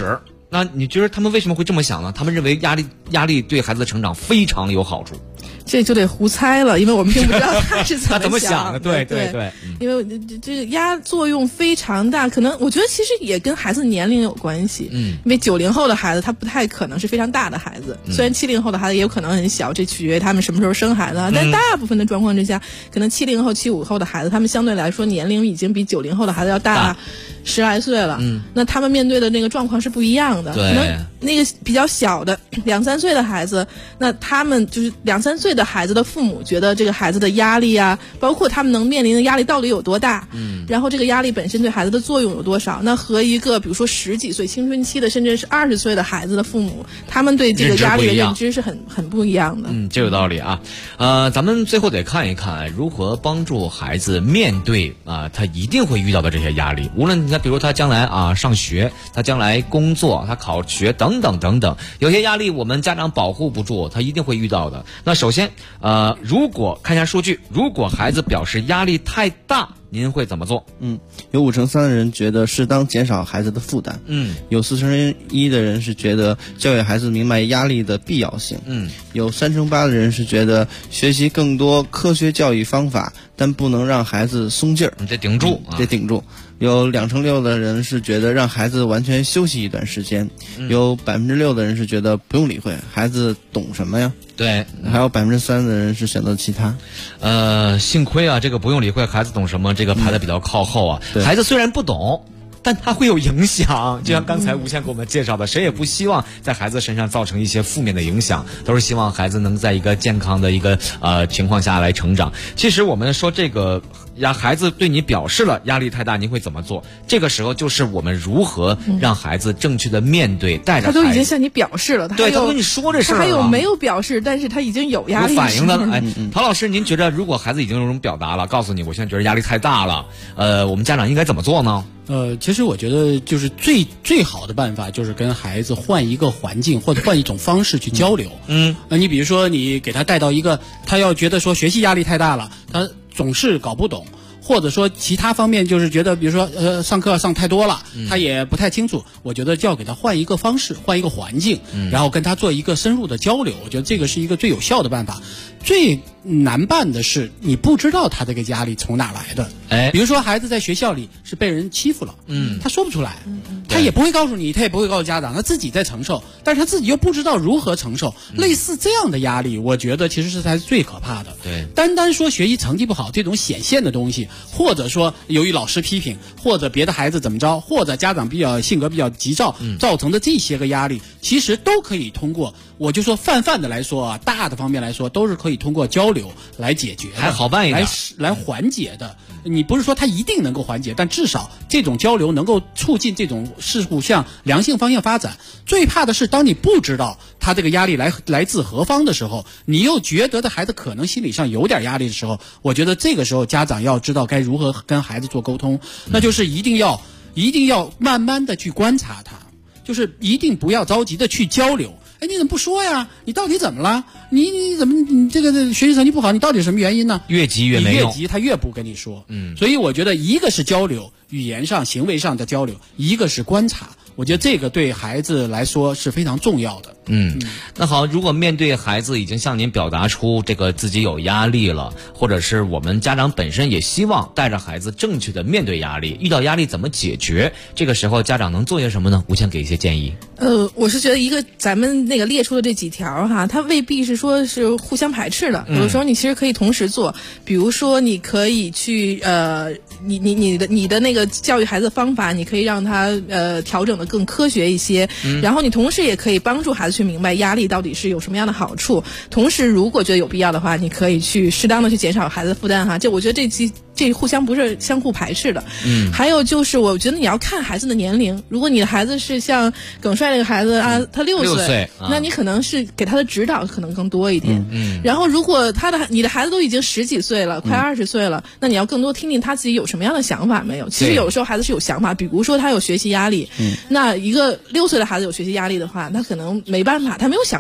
那你觉得他们为什么会这么想呢？他们认为压力对孩子的成长非常有好处。 这就得胡猜了，因为我们并不知道他是怎么想的。对， 因为这个作用非常大，可能我觉得其实也跟孩子年龄有关系。因为90后的孩子他不太可能是非常大的孩子，虽然70后的孩子也有可能很小，这取决于他们什么时候生孩子。但大部分的状况之下，可能70后、75后的孩子，他们相对来说年龄已经比90后的孩子要大10来岁了。那他们面对的那个状况是不一样的。可能那个比较小的2、3岁的孩子，那他们就是2、3岁的孩子的父母觉得这个孩子的压力啊，包括他们能面临的压力到底有多大，然后这个压力本身对孩子的作用有多少，那和一个比如说10几岁青春期的甚至是20岁的孩子的父母，他们对这个压力的认知是很不一样的。 这有道理啊。咱们最后得看一看如何帮助孩子面对他一定会遇到的这些压力，无论他比如他将来上学，他将来工作，他考学等等等等，有些压力我们家长保护不住，他一定会遇到的。那首先如果看一下数据，如果孩子表示压力太大，您会怎么做？ 有53%的人觉得适当减少孩子的负担。有41%的人是觉得教育孩子明白压力的必要性。有38%的人是觉得学习更多科学教育方法，但不能让孩子松劲儿。 你得顶住， 得顶住。有2%6%的人是觉得让孩子完全休息一段时间。有6%的人是觉得不用理会，孩子懂什么呀？ 对， 还有3%的人是选择其他。 幸亏这个不用理会孩子懂什么，这个排的比较靠后啊。孩子虽然不懂，但它会有影响，就像刚才吴先给我们介绍的，谁也不希望在孩子身上造成一些负面的影响，都是希望孩子能在一个健康的一个情况下来成长。其实我们说这个孩子对你表示了压力太大，您会怎么做？这个时候就是我们如何让孩子正确的面对，带着孩子。 他都已经向你表示了， 对，他跟你说这事儿了， 他还有没有表示，但是他已经有压力有反应的了。陶老师，您觉得如果孩子已经有这种表达了，告诉你我现在觉得压力太大了，我们家长应该怎么做呢？ 其实我觉得就是最好的办法就是跟孩子换一个环境或者换一种方式去交流。你比如说你给他带到一个他要觉得说学习压力太大了，他总是搞不懂，或者说其他方面就是觉得比如说上课上太多了，他也不太清楚，我觉得就要给他换一个方式，换一个环境，然后跟他做一个深入的交流。我觉得这个是一个最有效的办法。最难办的是你不知道他这个压力从哪来的。比如说孩子在学校里是被人欺负了，他说不出来，他也不会告诉你，他也不会告诉家长，他自己在承受，但是他自己又不知道如何承受。类似这样的压力，我觉得其实是才是最可怕的。 对， 单单说学习成绩不好这种显现的东西，或者说由于老师批评，或者别的孩子怎么着，或者家长性格比较急躁造成的这些个压力，其实都可以通过，我就说泛的来说大的方面来说，都是可以通过交流来解决的， 还好办一点， 来缓解的。你不是说它一定能够缓解，但至少这种交流能够促进这种事故向良性方向发展。最怕的是当你不知道他这个压力来自何方的时候，你又觉得孩子可能心理上有点压力的时候，我觉得这个时候家长要知道该如何跟孩子做沟通，那就是一定要慢慢的去观察他，就是一定不要着急的去交流。你怎么不说呀？你到底怎么了？你怎么你这个学习成绩不好？你到底什么原因呢？ 越急越没用， 越急他越不跟你说。所以我觉得一个是交流，语言上、行为上的交流，一个是观察。我觉得这个对孩子来说是非常重要的。 那好，如果面对孩子已经向您表达出这个自己有压力了，或者是我们家长本身也希望带着孩子正确的面对压力，遇到压力怎么解决？这个时候家长能做些什么呢？吴先给一些建议。 我是觉得一个咱们那个列出的这几条它未必是说是互相排斥的，有的时候你其实可以同时做。比如说你可以去你的那个教育孩子的方法，你可以让他调整的更科学一些，然后你同时也可以帮助孩子去明白压力到底是有什么样的好处。同时如果觉得有必要的话，你可以去适当的去减少孩子的负担我觉得这互相不是相互排斥的。还有就是我觉得你要看孩子的年龄，如果你的孩子是像耿帅这个孩子他6岁，那你可能是给他的指导可能更多一点。然后如果你的孩子都已经10几岁了，快20岁了，那你要更多听听他自己有什么样的想法没有。其实有的时候孩子是有想法，比如说他有学习压力，那一个6岁的孩子有学习压力的话，他可能没办法，他没有想法。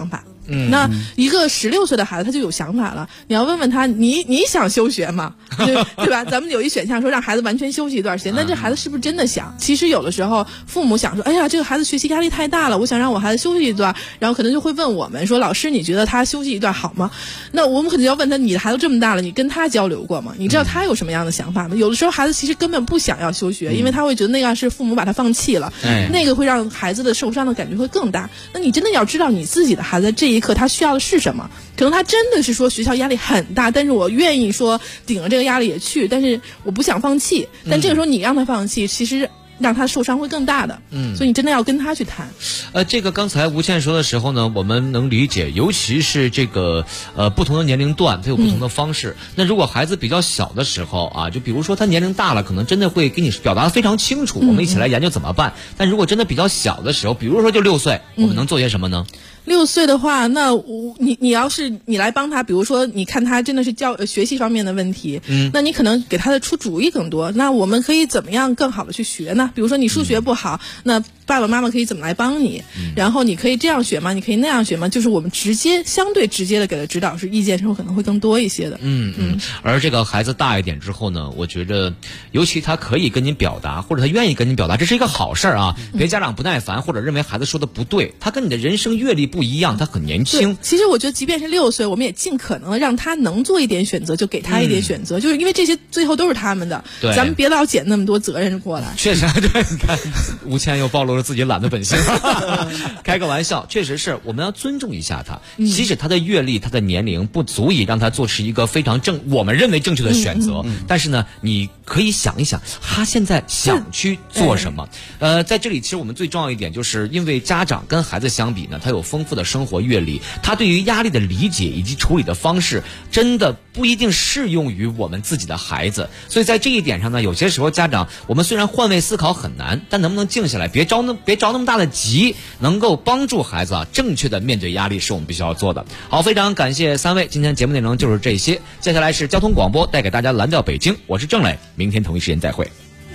那一个16岁的孩子他就有想法了，你要问问他，你想休学吗？对吧？咱们有一选项说让孩子完全休息一段时间，但这孩子是不是真的想？其实有的时候父母想说，哎呀，这个孩子学习压力太大了，我想让我孩子休息一段，然后可能就会问我们说，老师你觉得他休息一段好吗？那我们可能要问他，你的孩子这么大了，你跟他交流过吗？你知道他有什么样的想法吗？有的时候孩子其实根本不想要休学，因为他会觉得那样是父母把他放弃了，那个会让孩子的受伤的感觉会更大。那你真的要知道你自己的孩子在这一刻他需要的是什么？可能他真的是说学校压力很大，但是我愿意说顶着这个压力也去，但是我不想放弃。但这个时候你让他放弃，其实让他受伤会更大的。所以你真的要跟他去谈。 这个刚才吴倩说的时候呢，我们能理解，尤其是这个不同的年龄段，它有不同的方式。那如果孩子比较小的时候啊，就比如说他年龄大了，可能真的会给你表达得非常清楚，我们一起来研究怎么办。但如果真的比较小的时候，比如说就6岁，我们能做些什么呢 ？6岁的话，那你要是你来帮他，比如说你看他真的是学习方面的问题，那你可能给他的出主意更多。那我们可以怎么样更好的去学呢？比如说你数学不好，那爸爸妈妈可以怎么来帮你？然后你可以这样学吗？你可以那样学吗？就是我们相对直接的给他指导，是意见时候可能会更多一些的。 而这个孩子大一点之后呢，我觉得尤其他可以跟您表达，或者他愿意跟您表达，这是一个好事啊。别家长不耐烦，或者认为孩子说的不对，他跟你的人生阅历不一样，他很年轻。 其实我觉得即便是6岁，我们也尽可能的让他能做一点选择，就给他一点选择，就是因为这些最后都是他们的，咱们别老捡那么多责任过来。 确实，对，你看吴倩又暴露了自己懒的本性。开个玩笑，确实是我们要尊重一下他，即使他的阅历、他的年龄不足以让他做出一个非常我们认为正确的选择，但是呢，你可以想一想，他现在想去做什么。在这里，其实我们最重要一点，就是因为家长跟孩子相比呢，他有丰富的生活阅历，他对于压力的理解以及处理的方式，真的不一定适用于我们自己的孩子。所以在这一点上呢，有些时候家长，我们虽然换位思考很难，但能不能静下来，别着那么大的急，能够帮助孩子正确的面对压力，是我们必须要做的。好，非常感谢3位，今天节目内容就是这些。接下来是交通广播带给大家蓝调北京，我是郑磊，明天同一时间再会。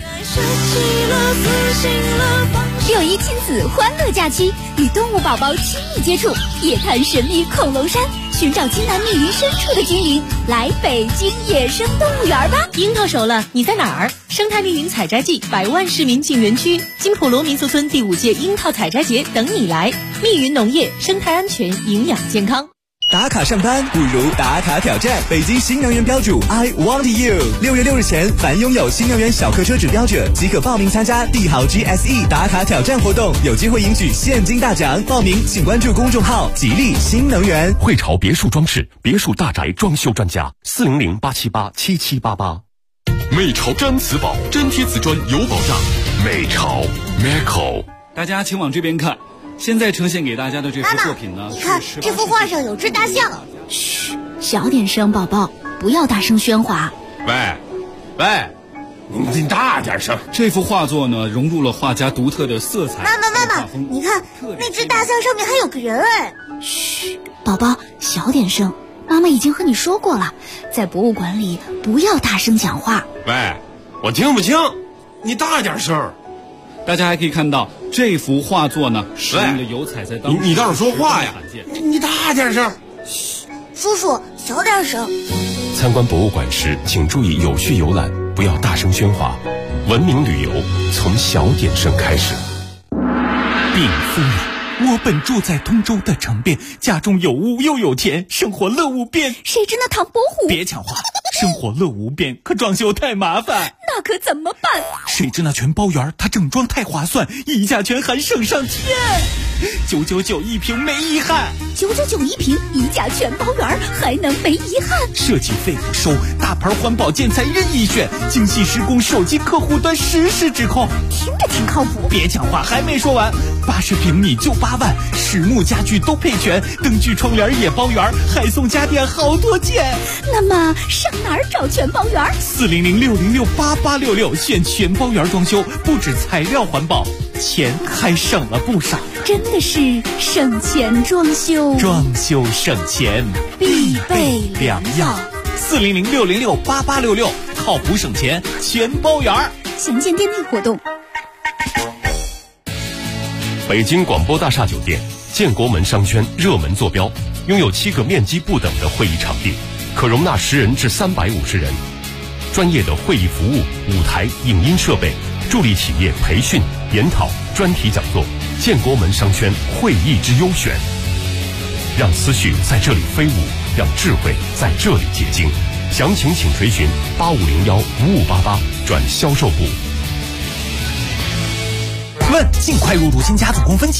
6·1亲子欢乐假期，与动物宝宝亲密接触，夜探神秘恐龙山，寻找金南密林深处的精灵，来北京野生动物园吧！ 樱桃熟了，你在哪儿？生态密云采摘季，100万市民进园区，金普罗民俗村第5届樱桃采摘节等你来。密云农业，生态安全，营养健康。 打卡上班不如打卡挑战，北京新能源标主 I Want You。6月6日前，凡拥有新能源小客车指标者即可报名参加帝豪 GSE 打卡挑战活动，有机会赢取现金大奖。报名请关注公众号吉利新能源。 汇潮别墅装饰，别墅大宅装修专家，400-878-7788。美潮毡瓷宝，粘贴瓷砖有保障。美潮 Meco。 大家请往这边看。现在呈现给大家的这幅作品呢， 你看这幅画上有只大象。嘘，小点声，宝宝，不要大声喧哗。 喂，你大点声。这幅画作呢，融入了画家独特的色彩。 妈妈，你看那只大象上面还有个人哎。嘘，宝宝，小点声。妈妈已经和你说过了，在博物馆里不要大声讲话。 喂，我听不清，你大点声。大家还可以看到这幅画作呢，使用的油彩在当中你倒是说话呀！你大点声。 嘘，叔叔小点声。 参观博物馆时，请注意有序游览，不要大声喧哗。文明旅游从小点声开始。 禀夫人，我本住在通州的城边，家中有屋又有田，生活乐无边。 谁知那唐伯虎？ 别抢话，生活乐无边，可装修太麻烦。 那可怎么办？ 谁知那全包园，它整装太划算，溢价权还省上天，999一平没遗憾。 999一平，溢价全包园，还能没遗憾？ 设计费不收，大牌环保建材任意选，精细施工，手机客户端实时指控。 听着挺靠谱。 别抢话，还没说完，80平米就8万，实木家具都配全，灯具窗帘也包圆，还送家电好多件。 那么上哪儿找全包园 ？400-606-8866，选全包园装修，不止材料环保，钱还省了不少。 真的是省钱装修， 装修省钱必备良药。 400-606-8866，靠谱省钱全包园。 详见店内活动。 北京广播大厦酒店建国门商圈热门坐标，拥有7个面积不等的会议场地，可容纳10人至350人。专业的会议服务、舞台、影音设备，助力企业培训、研讨、专题讲座。建国门商圈会议之优选，让思绪在这里飞舞，让智慧在这里结晶。详情请垂询8501-5588转销售部。 问：尽快入驻新家族公分期。